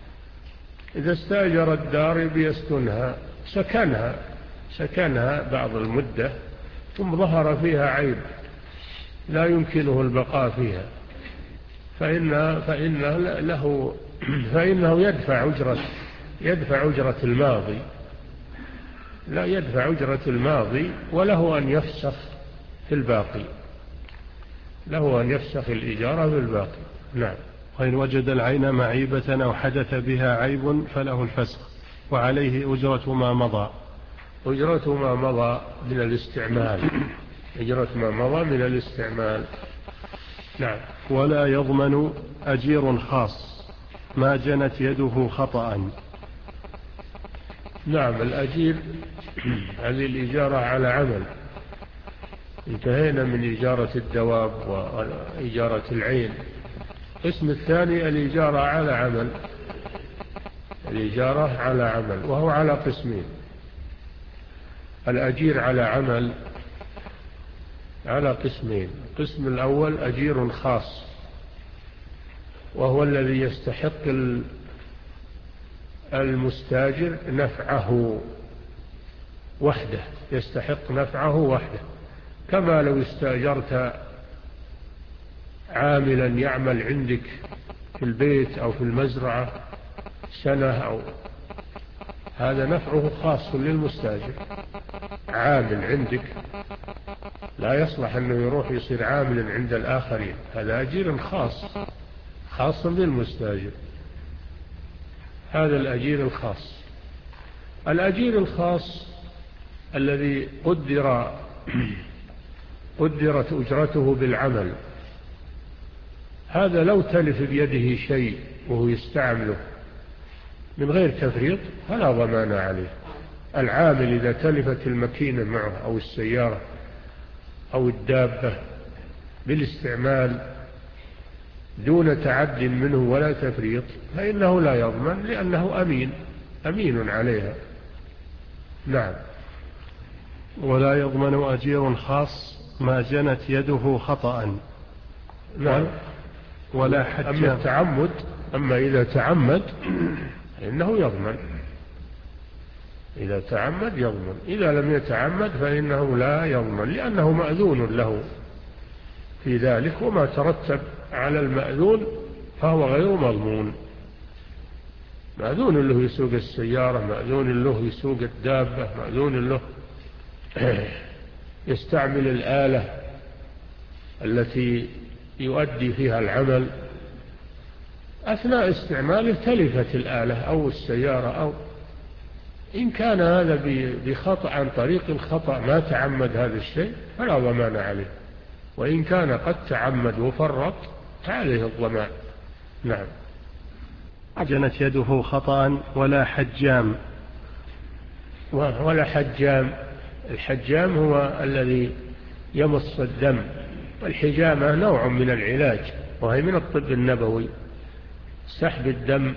إذا استأجر الدار بيسكنها، سكنها سكنها بعض المدة ثم ظهر فيها عيب لا يمكنه البقاء فيها، فإنه, فإنه له فإنه يدفع أجرة يدفع أجرة الماضي، لا يدفع أجرة الماضي، وله أن يفسخ في الباقي، له أن يفسخ الإجارة في الباقي. نعم. وإن وجد العين معيبة أو حدث بها عيب فله الفسخ وعليه أجرة ما مضى. أجرة ما مضى من الاستعمال أجرة ما مضى من الاستعمال. نعم. ولا يضمن أجير خاص ما جنت يده خطأ. نعم. الأجير هذه الإجارة على عمل، انتهينا من إجارة الدواب وإجارة العين. القسم الثاني الإجارة على عمل، الإجارة على عمل، وهو على قسمين. الأجير على عمل على قسمين. القسم الأول أجير خاص، وهو الذي يستحق المستاجر نفعه وحده، يستحق نفعه وحده، كما لو استأجرت عاملا يعمل عندك في البيت أو في المزرعة سنة، أو هذا نفعه خاص للمستاجر، عامل عندك لا يصلح أنه يروح يصير عاملا عند الآخرين، هذا أجير خاص خاص للمستاجر، هذا الأجير الخاص. الأجير الخاص الذي قدر قدرت أجرته بالعمل، هذا لو تلف بيده شيء وهو يستعمله من غير تفريط فلا ضمان عليه. العامل إذا تلفت الماكينة معه أو السيارة أو الدابة بالاستعمال دون تعد منه ولا تفريط فإنه لا يضمن لأنه أمين أمين عليها. نعم. ولا يضمن أجير خاص ما جنت يده خطأ. نعم. ولا حجام. أما التعمد أما إذا تعمد فإنه يضمن، إذا تعمد يضمن، إذا لم يتعمد فإنه لا يضمن لأنه مأذون له في ذلك، وما ترتب على المأذون فهو غير مضمون. مأذون له يسوق السيارة، مأذون له يسوق الدابة، مأذون له يستعمل الآلة التي يؤدي فيها العمل، أثناء استعماله تلفت الآلة أو السيارة، أو إن كان هذا بخطأ عن طريق الخطأ ما تعمد هذا الشيء فلا ضمان عليه، وإن كان قد تعمد وفرط فعليه الضمان. نعم. جنت يده خطأ ولا حجام. ولا حجام. الحجام هو الذي يمص الدم، والحجامة نوع من العلاج وهي من الطب النبوي، سحب الدم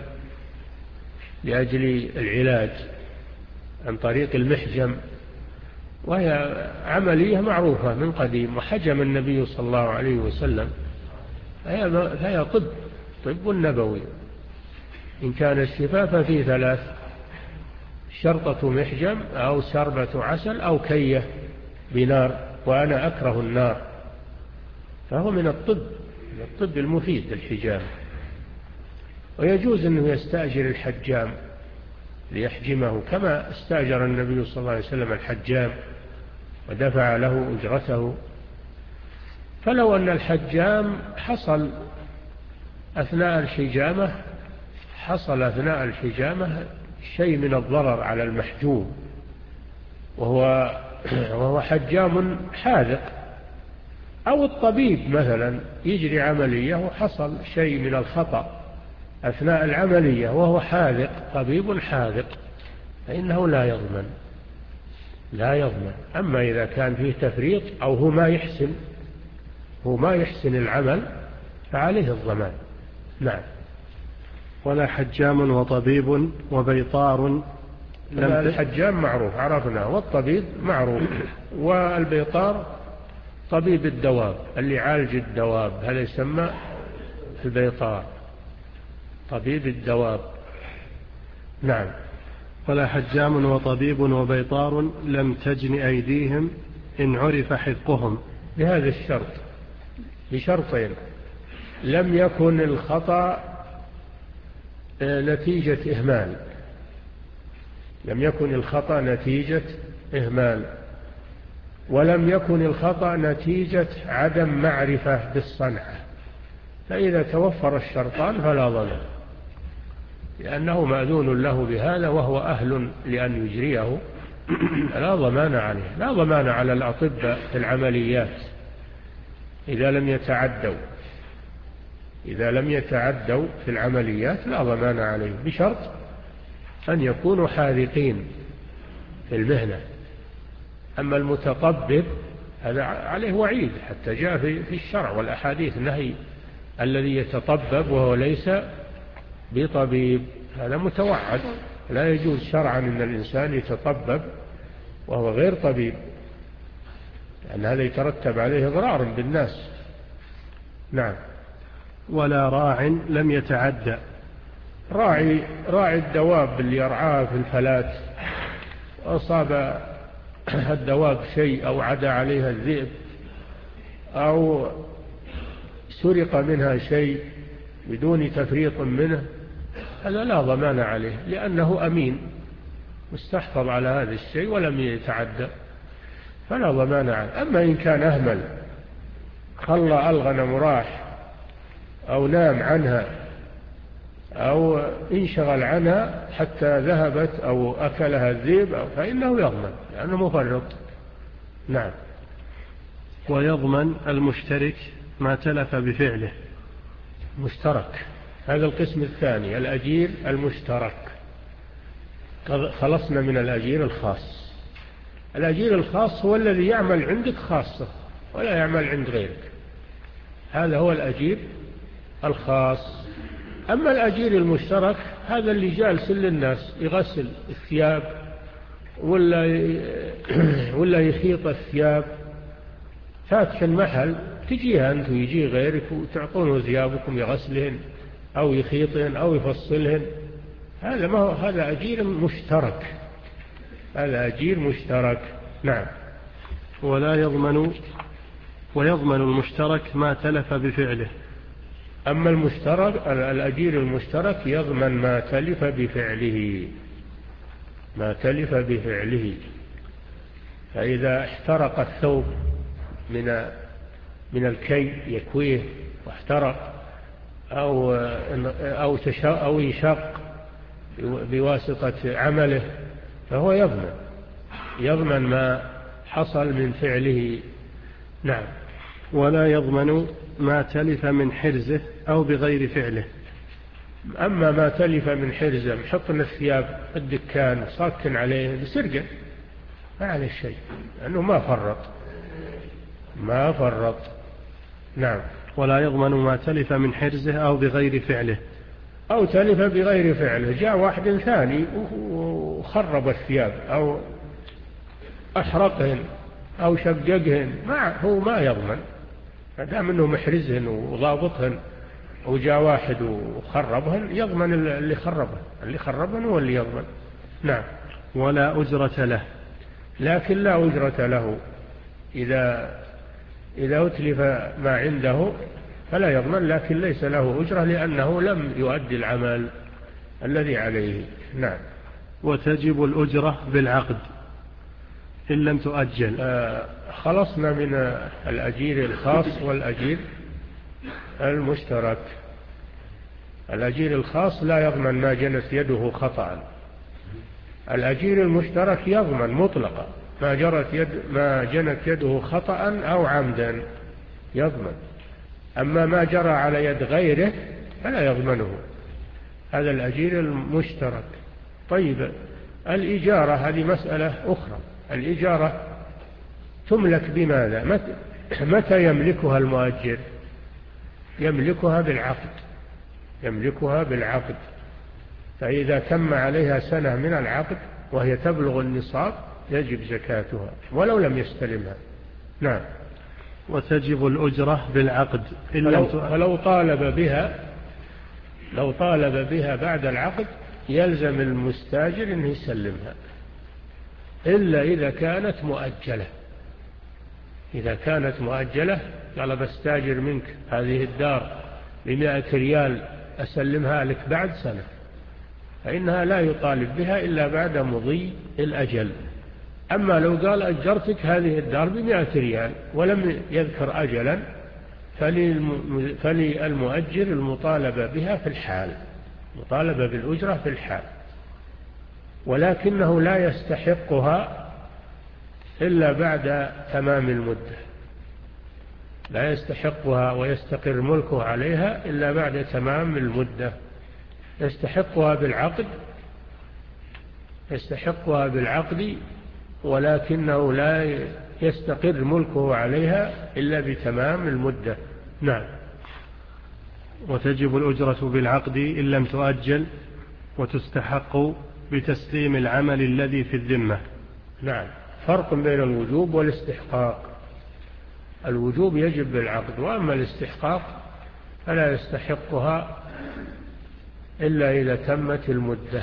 لأجل العلاج عن طريق المحجم، وهي عملية معروفة من قديم، وحجم النبي صلى الله عليه وسلم، فهي طب طب نبوي. إن كان الشفاء ففي ثلاث: شرطة محجم أو شربة عسل أو كية بنار، وأنا أكره النار، فهو من الطب من الطب المفيد الحجام. ويجوز أنه يستأجر الحجام ليحجمه كما استأجر النبي صلى الله عليه وسلم الحجام ودفع له أجرته. فلو أن الحجام حصل أثناء الحجامة حصل أثناء الحجامة شيء من الضرر على المحجوم، وهو, وهو حجام حاذق، أو الطبيب مثلا يجري عملية وحصل شيء من الخطأ أثناء العملية وهو حاذق، طبيب حاذق، فإنه لا يضمن لا يضمن. أما إذا كان فيه تفريط أو هو ما يحسن هو ما يحسن العمل فعليه الضمان. نعم. ولا حجام وطبيب وبيطار. الحجام معروف عرفنا، والطبيب معروف، والبيطار طبيب الدواب اللي يعالج الدواب، هذا يسمى البيطار، طبيب الدواب. نعم. ولا حجام وطبيب وبيطار لم تجن أيديهم إن عرف حذقهم. بهذا الشرط، بشرطين: لم يكن الخطأ نتيجة إهمال لم يكن الخطأ نتيجة إهمال ولم يكن الخطأ نتيجة عدم معرفة بالصنعة. فإذا توفر الشرطان فلا ضمان، لأنه مأذون له بهذا وهو أهل لأن يجريه، لا ضمان عليه. لا ضمان على الأطباء في العمليات إذا لم يتعدوا إذا لم يتعدوا في العمليات لا ضمان عليه، بشرط أن يكونوا حاذقين في المهنة. أما المتطبب هذا عليه وعيد، حتى جاء في الشرع والأحاديث النهي: الذي يتطبب وهو ليس بطبيب، هذا متوعد. لا يجوز شرعا أن الإنسان يتطبب وهو غير طبيب، لأن هذا يترتب عليه إضرار بالناس. نعم. ولا راع لم يتعدى. راعي راعي الدواب اللي يرعاها في الفلات، أصاب الدواب شيء أو عدى عليها الذئب أو سرق منها شيء بدون تفريط منه، هذا لا ضمان عليه، لأنه أمين مستحفظ على هذا الشيء ولم يتعدى، فلا ضمان عليه. أما إن كان أهمل، خلى الغنم راح أو نام عنها أو انشغل عنها حتى ذهبت أو أكلها الذئب، فإنه يضمن لأنه مفرط. نعم. ويضمن المشترك ما تلف بفعله. مشترك، هذا القسم الثاني، الأجير المشترك. خلصنا من الأجير الخاص. الأجير الخاص هو الذي يعمل عندك خاصة ولا يعمل عند غيرك، هذا هو الأجير الخاص. أما الأجير المشترك هذا اللي جالس للناس يغسل الثياب ولا ولا يخيط الثياب، فاتح المحل تجيها أنت ويجي غيرك وتعطونه ثيابكم يغسلهن أو يخيطهن أو يفصلهن، هذا ما هو، هذا أجير مشترك، هذا أجير مشترك. نعم. ولا يضمن ويضمن المشترك ما تلف بفعله. أما المشترك الأجير المشترك يضمن ما تلف بفعله، ما تلف بفعله. فإذا احترق الثوب من من الكي يكويه واحترق أو أو أو يشق بواسطة عمله فهو يضمن يضمن ما حصل من فعله. نعم. ولا يضمن ما تلف من حرزه أو بغير فعله. أما ما تلف من حرزه، محطن الثياب الدكان صاكن عليه بسرقة ما عليه شيء لأنه ما فرط ما فرط. نعم. ولا يضمن ما تلف من حرزه أو بغير فعله. أو تلف بغير فعله، جاء واحد ثاني وخرب الثياب أو أحرقهن أو شققهن، ما هو ما يضمن، دام أنه محرزهن وضابطهن، وجاء واحد وخربهن يضمن اللي خربهن، اللي خربهن هو اللي يضمن. نعم. ولا أجرة له. لكن لا أجرة له، إذا إذا أتلف ما عنده فلا يضمن، لكن ليس له أجرة لأنه لم يؤدي العمل الذي عليه. نعم. وتجب الأجرة بالعقد إن لم تؤجل. آه خلصنا من الأجير الخاص والأجير المشترك. الأجير الخاص لا يضمن ما جنت يده خطأ، الأجير المشترك يضمن مطلقا ما جرت يد ما جنت يده خطأ أو عمدا يضمن، أما ما جرى على يد غيره فلا يضمنه، هذا الأجير المشترك. طيب الإجارة هذه مسألة أخرى. الإجارة تملك بماذا؟ متى يملكها المؤجر؟ يملكها بالعقد، يملكها بالعقد. فإذا تم عليها سنة من العقد وهي تبلغ النصاب يجب زكاتها ولو لم يستلمها. نعم. وتجب الأجرة بالعقد فلو, فلو طالب بها لو طالب بها بعد العقد يلزم المستاجر أن يسلمها، إلا إذا كانت مؤجلة. إذا كانت مؤجلة قال بستاجر منك هذه الدار بمائة ريال أسلمها لك بعد سنة، فإنها لا يطالب بها إلا بعد مضي الأجل. أما لو قال أجرتك هذه الدار بمائة ريال ولم يذكر أجلا فللمؤجر المطالبة بها في الحال، مطالبة بالأجرة في الحال، ولكنه لا يستحقها إلا بعد تمام المدة، لا يستحقها ويستقر ملكه عليها إلا بعد تمام المدة. يستحقها بالعقد يستحقها بالعقد ولكنه لا يستقر ملكه عليها إلا بتمام المدة. نعم. وتجب الأجرة بالعقد إن لم تؤجل، وتستحق بتسليم العمل الذي في الذمة. نعم. فرق بين الوجوب والاستحقاق. الوجوب يجب بالعقد، وأما الاستحقاق فلا يستحقها إلا إذا تمت المدة،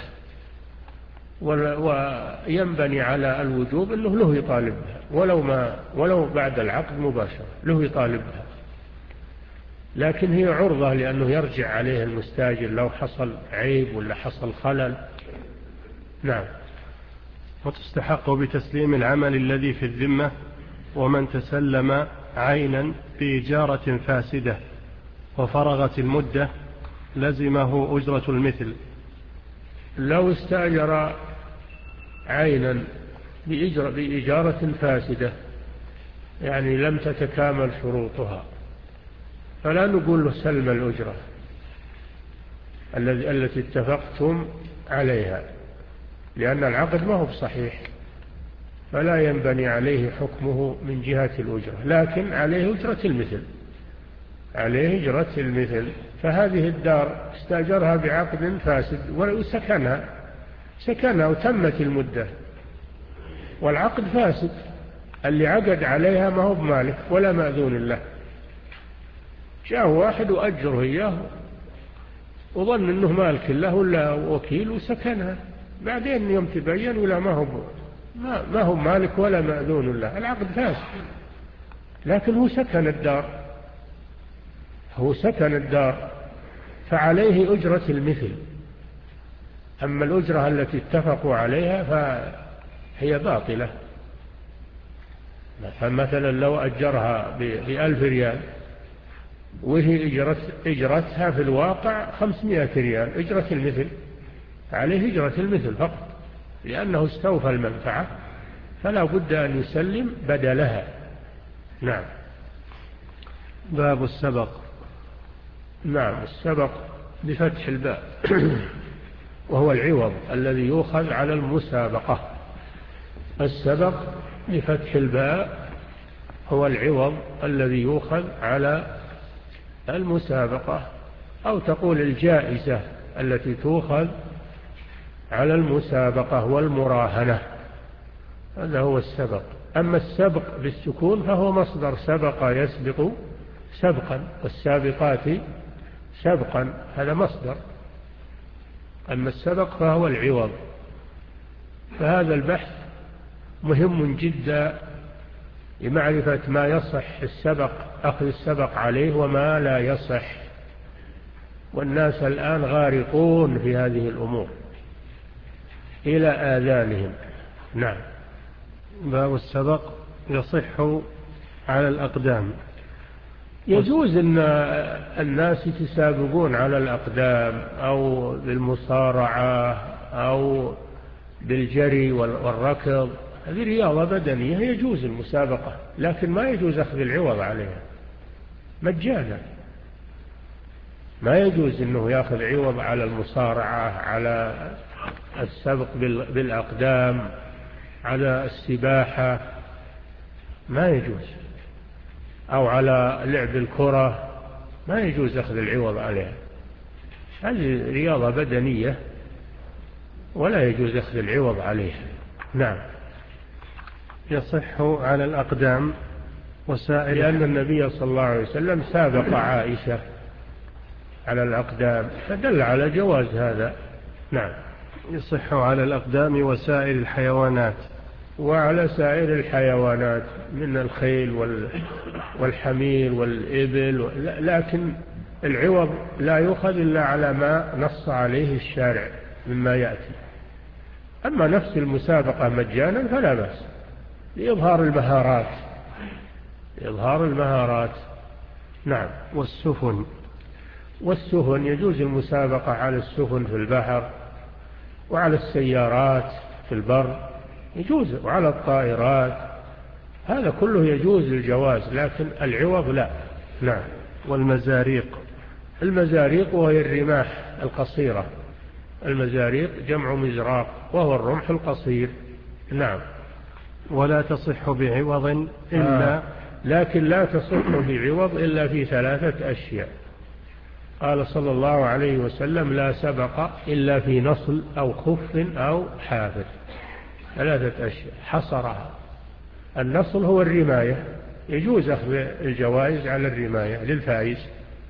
وينبني على الوجوب أنه له يطالبها ولو, ما ولو بعد العقد مباشرة له يطالبها، لكن هي عرضة لأنه يرجع عليه المستاجر لو حصل عيب ولا حصل خلل. نعم. وتستحق بتسليم العمل الذي في الذمة، ومن تسلم عينا بإجارة فاسدة وفرغت المدة لزمه أجرة المثل. لو استأجر عينا بإجارة فاسدة يعني لم تتكامل شروطها فلا نقول له سلم الأجرة التي اتفقتم عليها، لأن العقد ما هو بصحيح، فلا ينبني عليه حكمه من جهة الأجرة، لكن عليه أجرة المثل، عليه أجرة المثل. فهذه الدار استأجرها بعقد فاسد وسكنها سكنها وتمت المدة والعقد فاسد، اللي عقد عليها ما هو بمالك ولا مأذون له، جاء واحد وأجره إياه وظن أنه مالك له ولا وكيل وسكنها، بعدين يوم تبين ولا ما هو ما, ما هو مالك ولا مأذون له، العقد فاسد، لكن هو سكن الدار هو سكن الدار فعليه أجرة المثل. أما الأجرة التي اتفقوا عليها فهي باطلة. فمثلا لو أجرها بألف ريال وهي إجرت إجرتها في الواقع خمسمائة ريال، إجرة المثل، عليه إجرة المثل فقط، لأنه استوفى المنفعة فلا بد أن يسلم بدلها. نعم. باب السبق. نعم، السبق بفتح الباء وهو العوض الذي يؤخذ على المسابقة. السبق بفتح الباء هو العوض الذي يؤخذ على المسابقة، أو تقول الجائزة التي تؤخذ على المسابقة والمراهنة، هذا هو السبق. أما السبق بالسكون فهو مصدر سبق يسبق سبقا، والسابقات سبقا، هذا مصدر. أما السبق فهو العوض. فهذا البحث مهم جدا لمعرفة ما يصح السبق أخذ السبق عليه وما لا يصح، والناس الآن غارقون في هذه الأمور إلى آذانهم. نعم. باب السبق يصح على الأقدام. يجوز أن الناس يتسابقون على الأقدام أو بالمصارعة أو بالجري والركض، هذه رياضة بدنية يجوز المسابقة، لكن ما يجوز أخذ العوض عليها مجانا. ما يجوز أنه يأخذ عوض على المصارعة، على السبق بالأقدام، على السباحة، ما يجوز، أو على لعب الكرة، ما يجوز أخذ العوض عليها، هذه رياضة بدنية ولا يجوز أخذ العوض عليها. نعم. يصح على الأقدام وسائر، لأن النبي صلى الله عليه وسلم سابق عائشة على الأقدام فدل على جواز هذا. نعم. يصح على الأقدام وسائر الحيوانات، وعلى سائر الحيوانات من الخيل والحمير والإبل، لكن العوض لا يؤخذ إلا على ما نص عليه الشارع مما يأتي. أما نفس المسابقة مجانا فلا بأس، لإظهار المهارات لإظهار المهارات. نعم. والسفن. والسفن يجوز المسابقة على السفن في البحر، وعلى السيارات في البر يجوز، وعلى الطائرات، هذا كله يجوز الجواز، لكن العوض لا. نعم. والمزاريق. المزاريق وهي الرماح القصيرة، المزاريق جمع مزراق وهو الرمح القصير. نعم. ولا تصح بعوض إلا آه. لكن لا تصح بعوض إلا في ثلاثة أشياء. قال صلى الله عليه وسلم: لا سبق إلا في نصل أو خف أو حافر، ثلاثة أشياء حصرها. النصل هو الرماية، يجوز أخذ الجوائز على الرماية للفائز.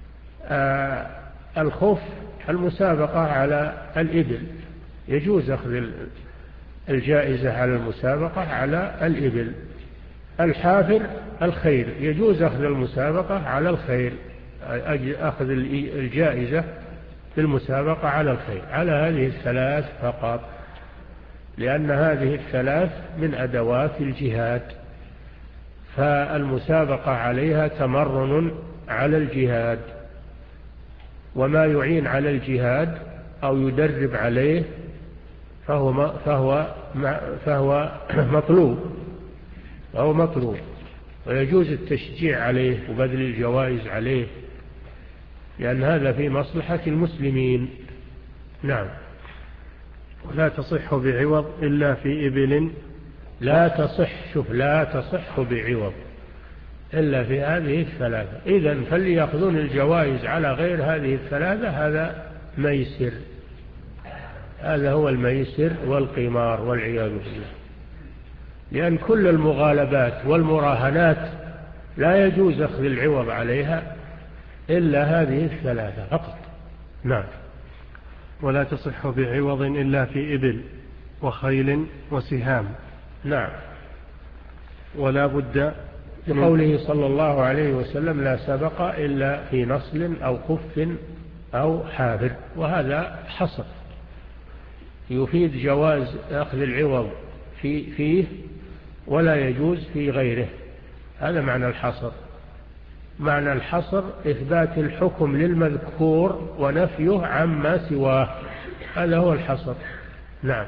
آه الخف المسابقة على الإبل، يجوز أخذ الجائزة على المسابقة على الإبل. الحافر الخيل، يجوز أخذ المسابقة على الخيل، أخذ الجائزة بالمسابقة على الخيل، على هذه الثلاث فقط، لأن هذه الثلاث من أدوات الجهاد، فالمسابقة عليها تمرن على الجهاد، وما يعين على الجهاد أو يدرب عليه فهو فهو فهو مطلوب فهو مطلوب ويجوز التشجيع عليه وبذل الجوائز عليه، لأن هذا في مصلحة المسلمين. نعم. لا تصح بعوض إلا في إبل. لا تصح، شوف، لا تصح بعوض إلا في هذه الثلاثة. إذن فليأخذون الجوائز على غير هذه الثلاثة، هذا ميسر، هذا هو الميسر والقمار والعياذ بالله. لأن كل المغالبات والمراهنات لا يجوز أخذ العوض عليها إلا هذه الثلاثة فقط. نعم. ولا تصح بعوض إلا في إبل وخيل وسهام. نعم. ولا بد بقوله صلى الله عليه وسلم لا سبق إلا في نصل أو خف أو حافر، وهذا حصر يفيد جواز أخذ العوض في فيه ولا يجوز في غيره. هذا معنى الحصر. معنى الحصر إثبات الحكم للمذكور ونفيه عما سواه، هذا هو الحصر. نعم.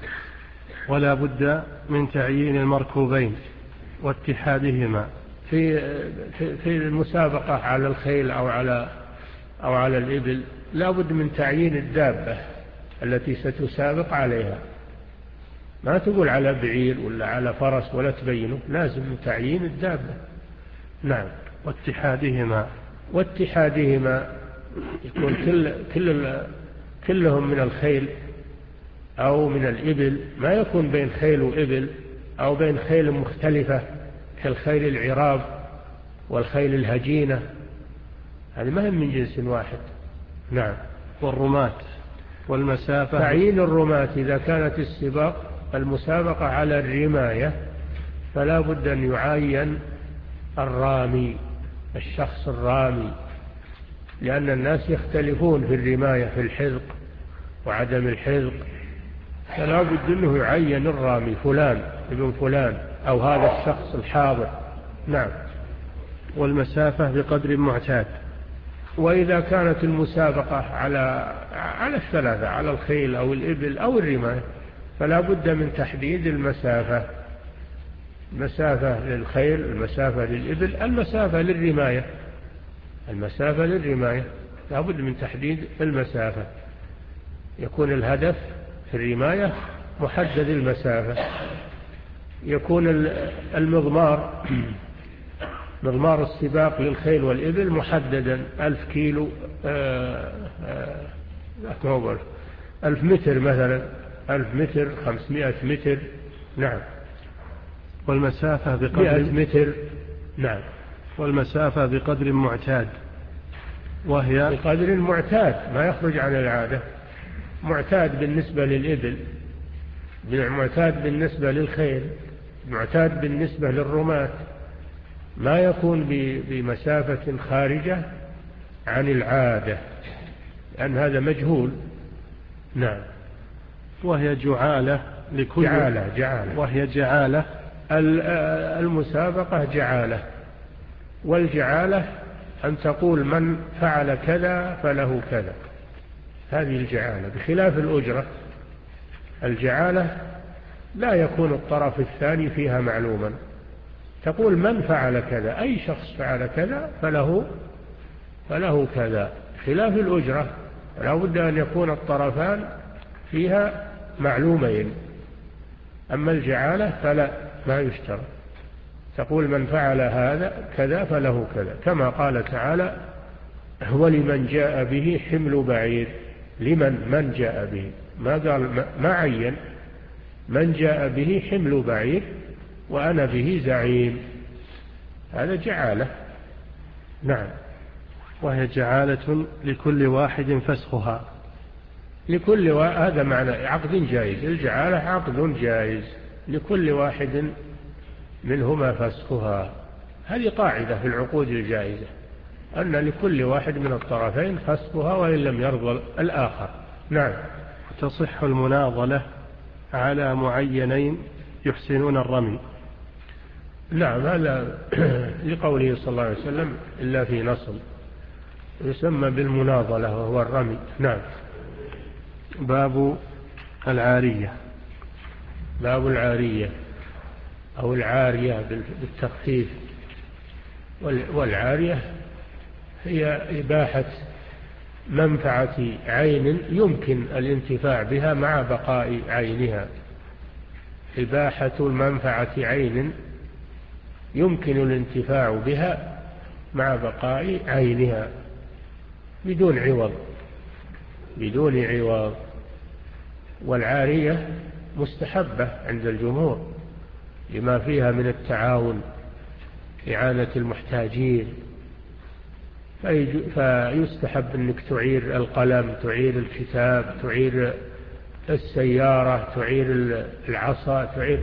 ولا بد من تعيين المركوبين واتحادهما في في المسابقة على الخيل أو على أو على الإبل. لا بد من تعيين الدابة التي ستسابق عليها، ما تقول على بعير ولا على فرس ولا تبينه، لازم تعيين الدابة. نعم. واتحادهما واتحادهما يكون كل كل كلهم من الخيل أو من الإبل، ما يكون بين خيل وإبل أو بين خيل مختلفة كالخيل العراب والخيل الهجينة، هذه ما هم من جنس واحد. نعم. والرماة والمسافة. تعيين الرماة إذا كانت السباق المسابقة على الرماية فلا بد أن يعين الرامي، الشخص الرامي، لأن الناس يختلفون في الرماية، في الحذق وعدم الحذق، فلا بد أنه يعين الرامي فلان ابن فلان أو هذا الشخص الحاضر. نعم. والمسافة بقدر معتاد. وإذا كانت المسابقة على على الثلاثة، على الخيل أو الإبل أو الرماية، فلا بد من تحديد المسافة، المسافة للخيل، المسافة للإبل، المسافة للرماية، المسافة للرماية لا بد من تحديد المسافة، يكون الهدف في الرماية محدد المسافة، يكون المضمار مضمار السباق للخيل والإبل محددا ألف كيلو آه آه ألف متر مثلا، ألف متر، خمسمائة متر. نعم. والمسافة بقدر مئة متر. نعم. والمسافة بقدر معتاد، وهي بقدر معتاد ما يخرج عن العادة، معتاد بالنسبة للإبل، معتاد بالنسبة للخيل، معتاد بالنسبة للرماة، ما يكون بمسافة خارجة عن العادة، لأن هذا مجهول. نعم. وهي جعالة لكل جعالة جعالة وهي جعالة المسابقة جعالة، والجعالة أن تقول من فعل كذا فله كذا، هذه الجعالة، بخلاف الأجرة. الجعالة لا يكون الطرف الثاني فيها معلوما، تقول من فعل كذا، أي شخص فعل كذا فله فله كذا، خلاف الأجرة لا بد أن يكون الطرفان فيها معلومين. أما الجعالة فلا، ما يشترط، تقول من فعل هذا كذا فله كذا، كما قال تعالى ولمن جاء به حمل بعير، لمن من جاء به، ما قال ما عين، من جاء به حمل بعير وأنا به زعيم، هذا جعالة. نعم. وهي جعالة لكل واحد فسخها، لكل و... هذا معنى عقد جائز، الجعالة عقد جائز لكل واحد منهما فسخها، هذه قاعدة في العقود الجائزة أن لكل واحد من الطرفين فسخها وإن لم يرضى الآخر. نعم. تصح المناضلة على معينين يحسنون الرمي. نعم، هذا لقوله صلى الله عليه وسلم إلا في نصل، يسمى بالمناضلة وهو الرمي. نعم. باب العارية. باب العارية أو العارية بالتخفيف، والعارية هي إباحة منفعة عين يمكن الانتفاع بها مع بقاء عينها. إباحة المنفعة عين يمكن الانتفاع بها مع بقاء عينها بدون عوض بدون عوض. والعارية مستحبة عند الجمهور لما فيها من التعاون، إعانة المحتاجين، فيستحب أنك تعير القلم، تعير الكتاب، تعير السيارة، تعير العصا، تعير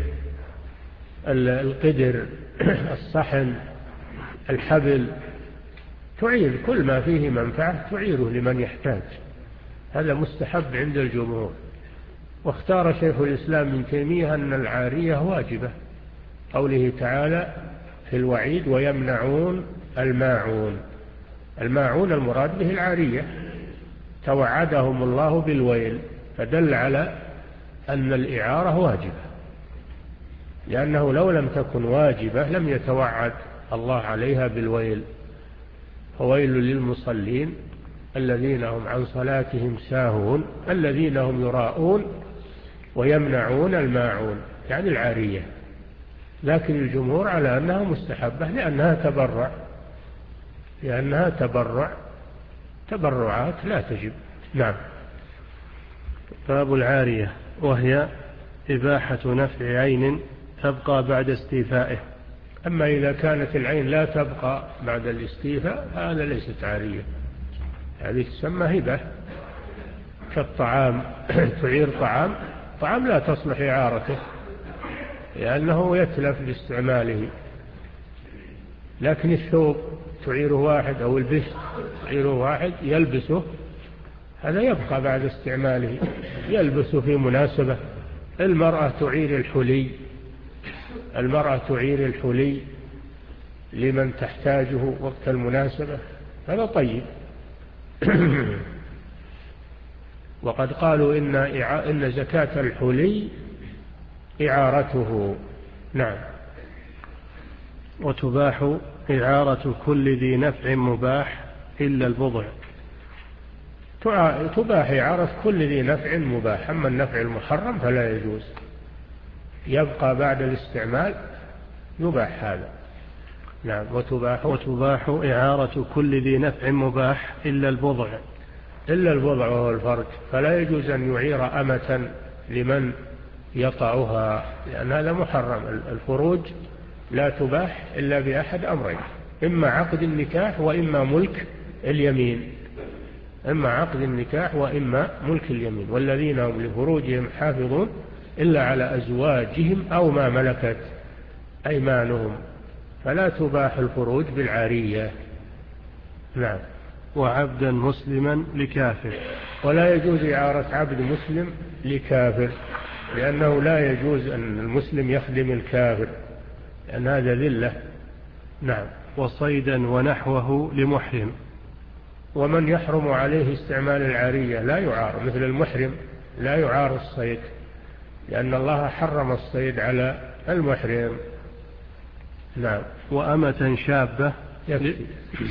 القدر، الصحن، الحبل، تعير كل ما فيه منفعة تعيره لمن يحتاج. هذا مستحب عند الجمهور. واختار شيخ الإسلام ابن تيمية أن العارية واجبة، قوله تعالى في الوعيد ويمنعون الماعون. الماعون المراد به العارية، توعدهم الله بالويل، فدل على أن الإعارة واجبة، لأنه لو لم تكن واجبة لم يتوعد الله عليها بالويل. فويل للمصلين الذين هم عن صلاتهم ساهون الذين هم يراءون ويمنعون الماعون، يعني العارية. لكن الجمهور على أنها مستحبة لأنها تبرع لأنها تبرع تبرعات لا تجب. نعم. باب العارية، وهي إباحة نفع عين تبقى بعد استيفائه. أما إذا كانت العين لا تبقى بعد الاستيفاء هذا ليست عارية، هذه تسمى هبة. كالطعام تعير طعام طعام لا تصلح إعارته لأنه يتلف باستعماله، لكن الثوب تعيره واحد أو البشت تعيره واحد يلبسه، هذا يبقى بعد استعماله، يلبسه في مناسبة. المرأة تعير الحلي المرأة تعير الحلي لمن تحتاجه وقت المناسبة، هذا طيب. وقد قالوا إن, إن زكاة الحلي إعارته. نعم. وتباح إعارة كل ذي نفع مباح إلا البضع. تباح إعارة كل ذي نفع مباح، أما النفع المحرم فلا يجوز، يبقى بعد الاستعمال يباح هذا. نعم. وتباح وتباح إعارة كل ذي نفع مباح إلا البضع. إلا البضع وهو الفرج، فلا يجوز أن يعير أمة لمن يطأها لأن هذا محرم. الفروج لا تباح إلا بأحد أمرين، إما عقد النكاح وإما ملك اليمين إما عقد النكاح وإما ملك اليمين. والذين هم لفروجهم حافظون إلا على أزواجهم أو ما ملكت أيمانهم، فلا تباح الفروج بالعارية. نعم. وعبدا مسلما لكافر. ولا يجوز إعارة عبد مسلم لكافر، لأنه لا يجوز أن المسلم يخدم الكافر، لأن هذا ذلة. نعم. وصيدا ونحوه لمحرم. ومن يحرم عليه استعمال العارية لا يعار، مثل المحرم لا يعار الصيد، لأن الله حرم الصيد على المحرم. نعم. وأمة شابة. يكفي.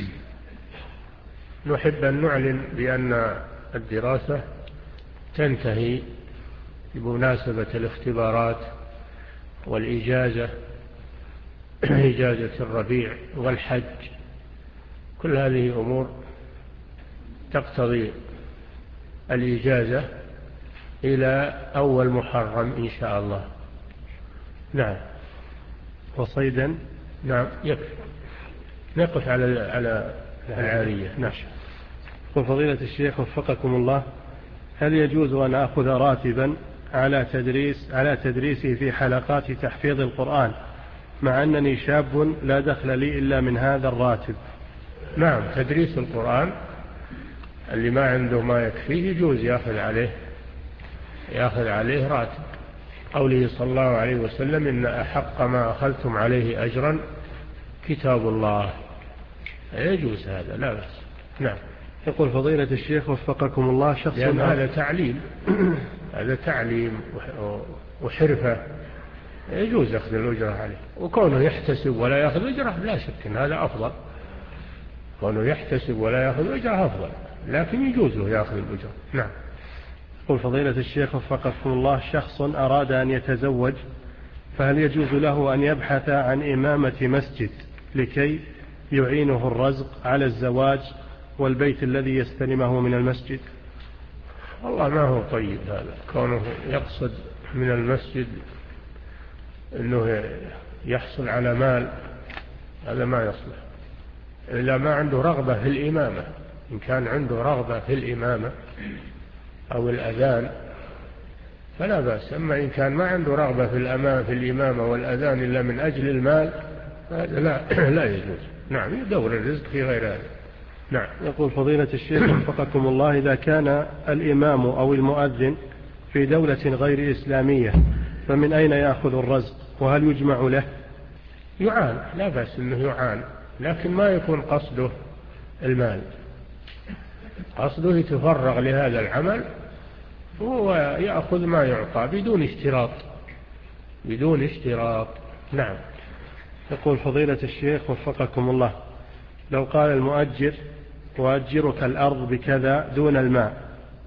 نحب أن نعلن بأن الدراسة تنتهي بمناسبة الاختبارات والإجازة، إجازة الربيع والحج، كل هذه أمور تقتضي الإجازة إلى أول محرم إن شاء الله. نعم. وصيدا. نعم. يكفي. نقف على على العارية. نعم. وفضيلة الشيخ وفقكم الله، هل يجوز أن أخذ راتبا على تدريس على تدريسي في حلقات تحفيظ القرآن مع أنني شاب لا دخل لي إلا من هذا الراتب؟ نعم. تدريس القرآن اللي ما عنده ما يكفيه يجوز يأخذ عليه يأخذ عليه راتب. قوله صلى الله عليه وسلم إن أحق ما أخذتم عليه أجرا كتاب الله، يجوز هذا لا بأس. نعم. يقول فضيلة الشيخ وفقكم الله، شخص لأن هذا تعليم هذا تعليم وحرفة، يجوز أخذ الأجرة عليه، وكونه يحتسب ولا يأخذ أجرة لا شك أن هذا أفضل كونه يحتسب ولا يأخذ أجر أفضل، لكن يجوز له يأخذ الأجر. نعم. يقول فضيلة الشيخ وفقكم الله، شخص أراد أن يتزوج، فهل يجوز له أن يبحث عن إمامة مسجد لكي يعينه الرزق على الزواج والبيت الذي يستلمه من المسجد؟ والله ما هو طيب هذا، كونه يقصد من المسجد أنه يحصل على مال، هذا ما يصلح إلا ما عنده رغبة في الإمامة. إن كان عنده رغبة في الإمامة أو الأذان فلا بأس، أما إن كان ما عنده رغبة في الأمام في الإمامة والأذان إلا من أجل المال هذا لا, لا يجوز. نعم، يدور الرزق في غير هذا. نعم. يقول فضيلة الشيخ وفقكم الله، إذا كان الإمام أو المؤذن في دولة غير إسلامية فمن أين يأخذ الرزق، وهل يجمع له؟ يعان، لا بأس أنه يعان، لكن ما يكون قصده المال، قصده يتفرغ لهذا العمل وهو يأخذ ما يعطى بدون اشتراط، بدون اشتراط. نعم. يقول فضيلة الشيخ وفقكم الله، لو قال المؤجر وأجرك الأرض بكذا دون الماء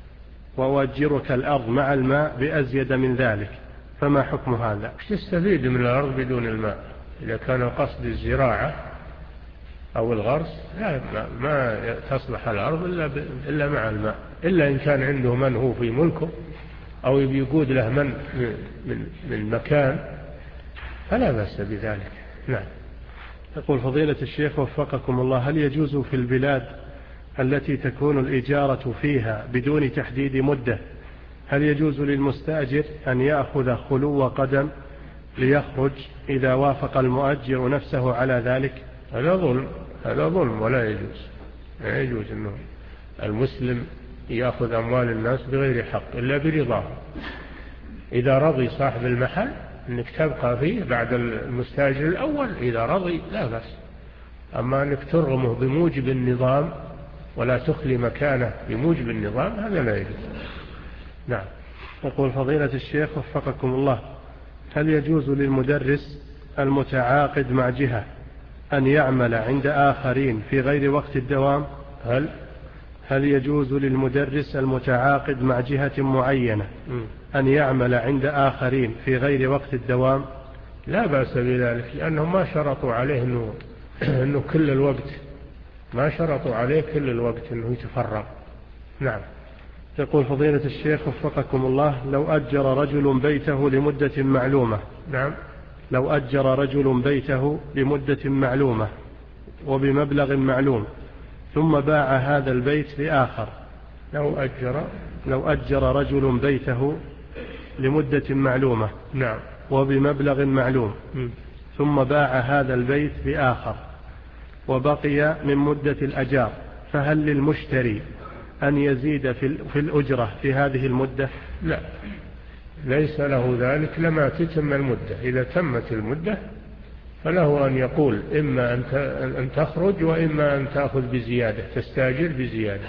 وأجرك الأرض مع الماء بأزيد من ذلك، فما حكم هذا؟ تستفيد من الأرض بدون الماء إذا كان قصد الزراعة أو الغرس، لا ما تصلح الأرض إلا, إلا مع الماء، إلا إن كان عنده من هو في ملكه أو يقود له من من, من مكان فلا بأس بذلك. نعم. يقول فضيلة الشيخ وفقكم الله، هل يجوز في البلاد التي تكون الإجارة فيها بدون تحديد مدة، هل يجوز للمستأجر أن يأخذ خلو قدم ليخرج إذا وافق المؤجر نفسه على ذلك؟ هذا ظلم، هذا ظلم ولا يجوز. لا يجوز أنه المسلم يأخذ أموال الناس بغير حق إلا برضاه. إذا رضي صاحب المحل أنك تبقى فيه بعد المستأجر الأول، إذا رضي لا بأس، أما أنك ترغمه بموجب النظام ولا تخلي مكانه بموجب النظام هذا لا يجوز. نعم. يقول فضيلة الشيخ وفقكم الله، هل يجوز للمدرس المتعاقد مع جهة أن يعمل عند آخرين في غير وقت الدوام؟ هل هل يجوز للمدرس المتعاقد مع جهة معينة أن يعمل عند آخرين في غير وقت الدوام؟ لا بأس بذلك، لأنهم ما شرطوا عليه أنه, إنه كل الوقت، ما شرطوا عليه كل الوقت أنه يتفرغ. نعم. يقول فضيلة الشيخ وفقكم الله، لو أجر رجل بيته لمدة معلومة. نعم. لو أجر رجل بيته لمدة معلومة وبمبلغ معلوم ثم باع هذا البيت لآخر. لو أجر لو أجر رجل بيته لمدة معلومة. نعم. وبمبلغ معلوم م. ثم باع هذا البيت لآخر وبقي من مدة الأجار، فهل للمشتري أن يزيد في الأجرة في هذه المدة؟ لا، ليس له ذلك لما تتم المدة. إذا تمت المدة فله أن يقول إما أن تخرج وإما أن تأخذ بزيادة، تستاجر بزيادة.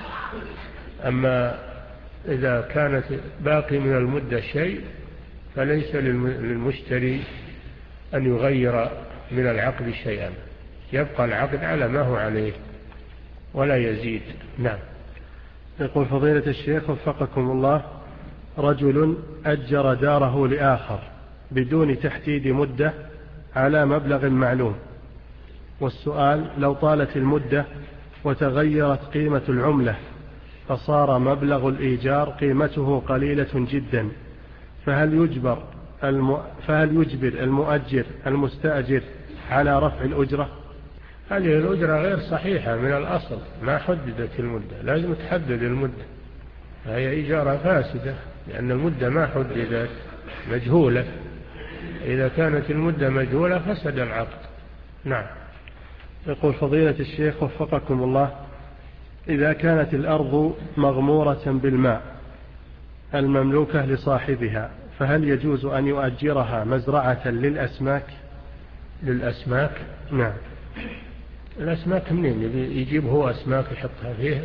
أما إذا كانت باقي من المدة شيء فليس للمشتري أن يغير من العقد شيئا، يبقى العقد على ما هو عليه ولا يزيد. نعم. يقول فضيلة الشيخ وفقكم الله، رجل أجر داره لآخر بدون تحديد مدة على مبلغ معلوم، والسؤال لو طالت المدة وتغيرت قيمة العملة فصار مبلغ الإيجار قيمته قليلة جدا، فهل يجبر الم... فهل يجبر المؤجر المستأجر على رفع الأجرة؟ هذه الأجرة غير صحيحة من الأصل، ما حددت المدة، لازم تحدد المدة، هي إجارة فاسدة لأن المدة ما حددت، مجهولة. إذا كانت المدة مجهولة فسد العقد. نعم. يقول فضيلة الشيخ وفقكم الله، إذا كانت الأرض مغمورة بالماء المملوكة لصاحبها فهل يجوز أن يؤجرها مزرعة للأسماك؟ للأسماك؟ نعم. الأسماك منين يجيب هو أسماك يحطها فيها؟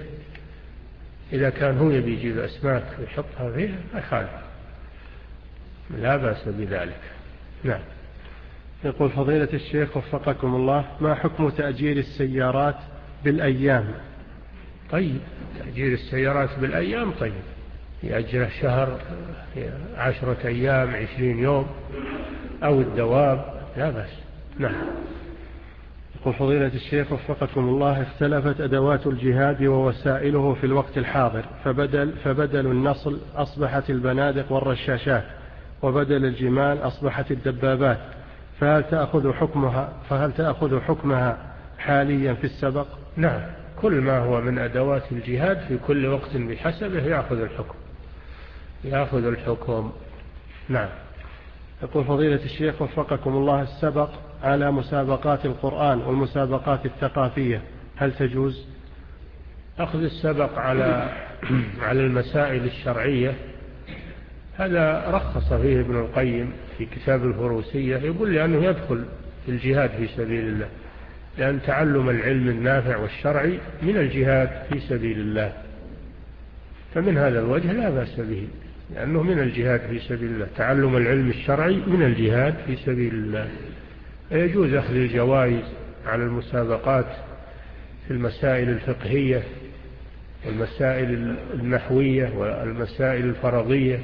إذا كان هو يبي يجيب أسماك يحطها فيها ما يخالف، لا بأس بذلك. نعم. يقول فضيلة الشيخ وفقكم الله، ما حكم تأجير السيارات بالأيام. طيب، تأجير السيارات بالأيام طيب، يأجر شهر، عشرة أيام، عشرين يوم، أو الدواب، لا بأس. نعم. يقول فضيلة الشيخ وفقكم الله: اختلفت أدوات الجهاد ووسائله في الوقت الحاضر، فبدل, فبدل النصل أصبحت البنادق والرشاشات، وبدل الجمال أصبحت الدبابات، فهل تأخذ حكمها, فهل تأخذ حكمها حاليا في السبق؟ نعم، كل ما هو من أدوات الجهاد في كل وقت بحسبه يأخذ الحكم، يأخذ الحكم. نعم. يقول فضيلة الشيخ وفقكم الله: السبق على مسابقات القرآن والمسابقات الثقافية هل تجوز؟ أخذ السبق على على المسائل الشرعية هذا رخص فيه ابن القيم في كتاب الفروسية، يقول لأنه يدخل في الجهاد في سبيل الله، لأن تعلم العلم النافع والشرعي من الجهاد في سبيل الله، فمن هذا الوجه لا بأس به، لأنه من الجهاد في سبيل الله، تعلم العلم الشرعي من الجهاد في سبيل الله. يجوز أخذ الجوائز على المسابقات في المسائل الفقهية والمسائل النحوية والمسائل الفرضية،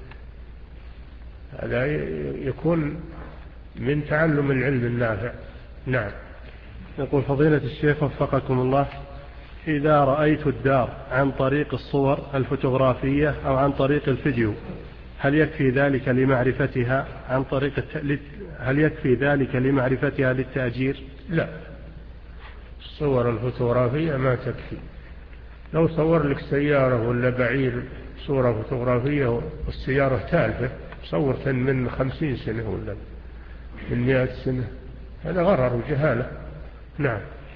هذا يكون من تعلم العلم النافع. نعم. يقول فضيلة الشيخ وفقكم الله: إذا رأيت الدار عن طريق الصور الفوتوغرافية أو عن طريق الفيديو هل يكفي ذلك لمعرفتها عن طريق الت... هل يكفي ذلك لمعرفتها للتأجير؟ لا، الصور الفوتوغرافية ما تكفي. لو صور لك سيارة ولا بعير صورة فوتوغرافية والسيارة تالفة، صورت من خمسين سنة ولا من مئة سنة، هذا غرر وجهالة. نعم.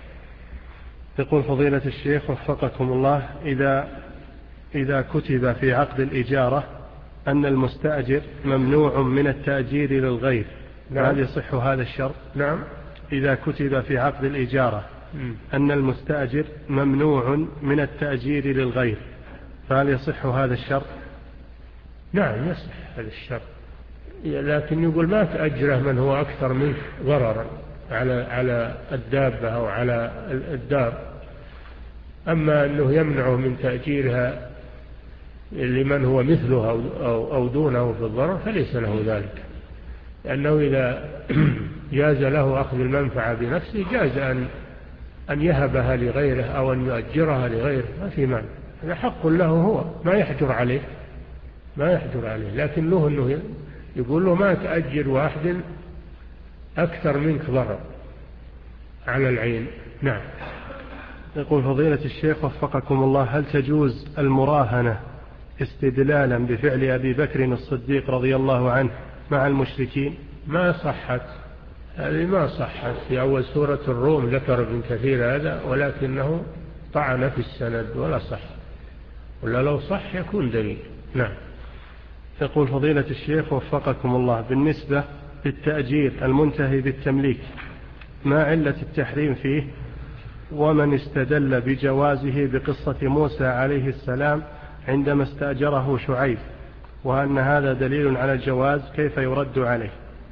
يقول فضيلة الشيخ وفقكم الله: إذا إذا كتب في عقد الإجارة أن المستأجر ممنوع من التأجير للغير، نعم. هل يصح هذا الشرط؟ نعم. إذا كتب في عقد الإجارة م. أن المستأجر ممنوع من التأجير للغير، فهل يصح هذا الشرط؟ نعم، يصح هذا الشرط، لكن يقول ما تأجره من هو أكثر منك ضررا على على الدابة أو على الدار. أما أنه يمنعه من تأجيرها لمن هو مثله أو, أو دونه في الضرر فليس له ذلك، لأنه إذا جاز له أخذ المنفعة بنفسه جاز أن أن يهبها لغيره أو أن يؤجرها لغيره، ما في مانع، هذا حق له هو، ما يحجر عليه ما يحجر عليه لكن له أنه يقول له ما تأجر واحد أكثر منك ضرر على العين. نعم. يقول فضيلة الشيخ وفقكم الله: هل تجوز المراهنة استدلالا بفعل أبي بكر الصديق رضي الله عنه مع المشركين؟ ما صحت هذه، ما صحت. في أول سورة الروم ذكر ابن كثير هذا، ولكنه طعن في السند ولا صح، ولا لو صح يكون دليل. نعم. يقول فضيلة الشيخ وفقكم الله: بالنسبة للتأجير المنتهي بالتمليك ما علة التحريم فيه؟ ومن استدل بجوازه بقصة موسى عليه السلام عندما استأجره شعيب، وأن هذا دليل على الجواز، كيف يرد عليه؟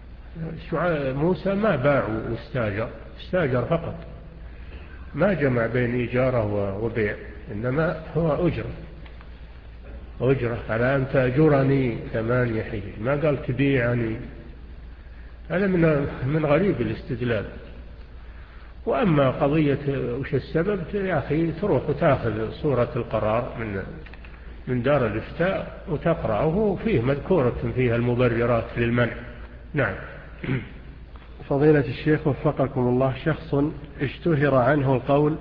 موسى ما باع واستاجر، استاجر فقط، ما جمع بين إيجاره وبيع، إنما هو أجرة أجرة على أن تأجرني ثمانية حجج، ما قال تبيعني. هذا من من غريب الاستدلال. وأما قضية وش السبب، يا أخي تروح وتأخذ صورة القرار من من دار الإفتاء وتقرأه، فيه مذكورة فيها المبررات للمنع. نعم. فضيلة الشيخ وفقكم الله: شخص اشتهر عنه القول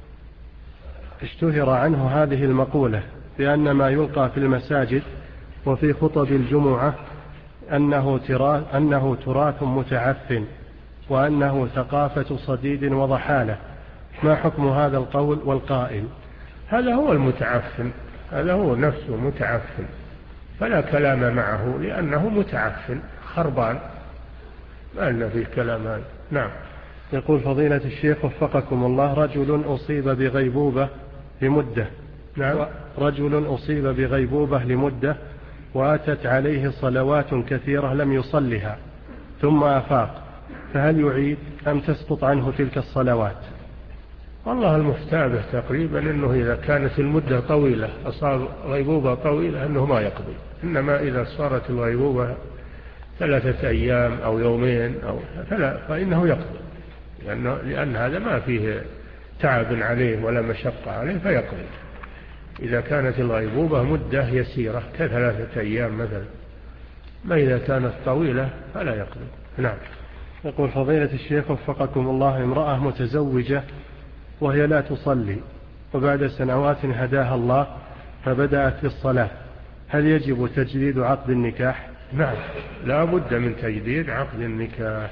اشتهر عنه هذه المقولة بأن ما يلقى في المساجد وفي خطب الجمعة أنه تراث, أنه تراث متعفن، وأنه ثقافة صديد وضحالة، ما حكم هذا القول والقائل؟ هذا هو المتعفن، هذا هو نفسه متعفن، فلا كلام معه لأنه متعفن خربان، ما لنا فيه كلام هذا. نعم. يقول فضيلة الشيخ وفقكم الله: رجل أصيب بغيبوبة لمدة نعم. رجل أصيب بغيبوبة لمدة وأتت عليه صلوات كثيرة لم يصلها ثم أفاق، فهل يعيد أم تسقط عنه تلك الصلوات؟ والله المفتى به تقريبا أنه إذا كانت المدة طويلة أصاب غيبوبة طويلة أنه ما يقضي، إنما إذا صارت الغيبوبة ثلاثة أيام أو يومين أو فلا فإنه يقضي، لأن, لأن هذا ما فيه تعب عليه ولا مشقة عليه فيقضي. إذا كانت الغيبوبة مدة يسيرة كثلاثة أيام مثلا، ما إذا كانت طويلة فلا يقضي. نعم. يقول فضيلة الشيخ وفقكم الله، امرأة متزوجة وهي لا تصلي وبعد سنوات هداها الله فبدأت في الصلاة، هل يجب تجديد عقد النكاح؟ نعم، لا بد من تجديد عقد النكاح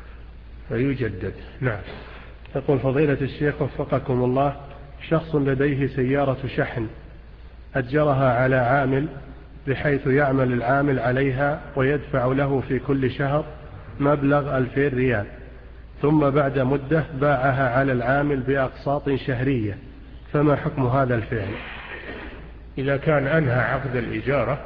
فيجدد. نعم. يقول فضيلة الشيخ وفقكم الله، شخص لديه سيارة شحن أجرها على عامل بحيث يعمل العامل عليها ويدفع له في كل شهر مبلغ ألفين ريال، ثم بعد مدة باعها على العامل بأقساط شهرية، فما حكم هذا الفعل؟ إذا كان أنهى عقد الإجارة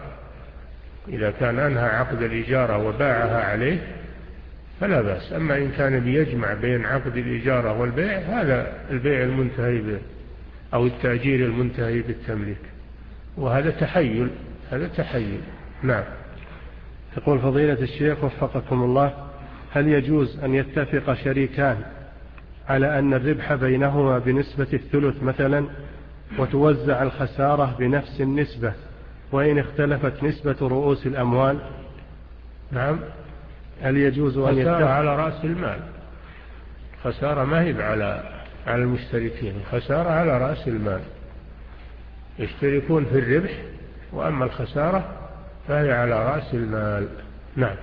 إذا كان أنهى عقد الإجارة وباعها عليه فلا بأس. أما إن كان بيجمع بين عقد الإجارة والبيع، هذا البيع المنتهي به أو التأجير المنتهي بالتمليك، وهذا تحيل هذا تحيل. نعم. يقول فضيلة الشيخ وفقكم الله، هل يجوز أن يتفق شريكان على أن الربح بينهما بنسبة الثلث مثلا، وتوزع الخسارة بنفس النسبة وإن اختلفت نسبة رؤوس الأموال؟ نعم. هل يجوز أن يتفق خسارة على رأس المال، خسارة ما هي على على المشتركين، خسارة على رأس المال، يشتركون في الربح وأما الخسارة فهي على رأس المال. نعم.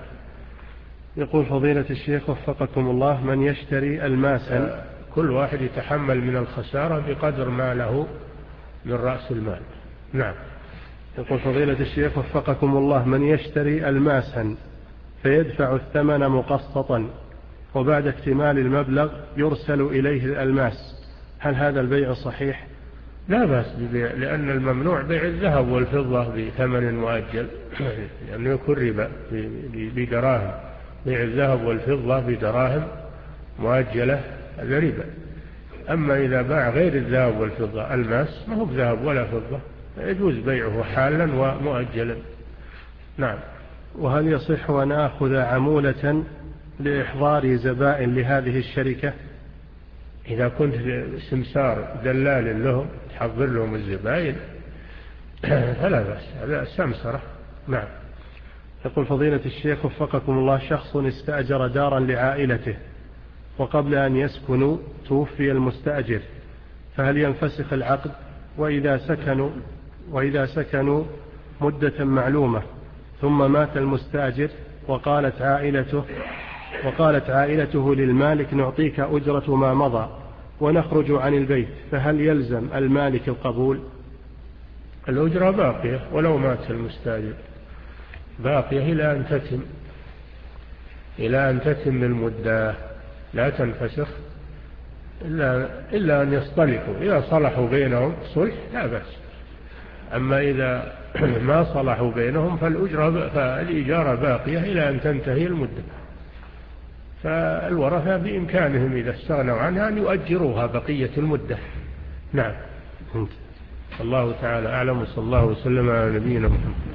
يقول فضيلة الشيخ وفقكم الله، من يشتري الماسن، كل واحد يتحمل من الخسارة بقدر ما له من رأس المال. نعم. يقول فضيلة الشيخ وفقكم الله، من يشتري الماسن فيدفع الثمن مقسطا وبعد اكتمال المبلغ يرسل إليه الألماس، هل هذا البيع صحيح؟ لا بأس ببيع، لأن الممنوع بيع الذهب والفضة بثمن مؤجل، لأنه يكون ربا بدراهم. بيع الذهب والفضة بدراهم مؤجلة هذا ربا. أما إذا باع غير الذهب والفضة الماس، ما هو بذهب ولا فضة، يجوز بيعه حالا ومؤجلا. نعم. وهل يصح أن آخذ عمولة لإحضار زبائن لهذه الشركة؟ إذا كنت سمسار دلال لهم تحضر لهم الزبائن فلا بأس، هذا سمسرة. نعم. يقول فضيلة الشيخ وفقكم الله، شخص استأجر دارا لعائلته وقبل أن يسكنوا توفي المستأجر، فهل ينفسخ العقد؟ وإذا سكنوا وإذا سكنوا مدة معلومة ثم مات المستأجر وقالت عائلته وقالت عائلته للمالك نعطيك أجرة ما مضى ونخرج عن البيت، فهل يلزم المالك القبول؟ الأجرة باقية ولو مات المستأجر، باقية إلى أن تتم إلى أن تتم المدة، لا تنفسخ إلا, إلا أن يصطلحوا. إذا صلحوا بينهم صلح لا بأس، أما إذا ما صلحوا بينهم فالأجرة فالإجارة باقية إلى أن تنتهي المدة. فالورثة بإمكانهم إذا استغنوا عنها أن يؤجروها بقية المدة. نعم. الله تعالى أعلم، وصلى الله وسلم على نبينا محمد.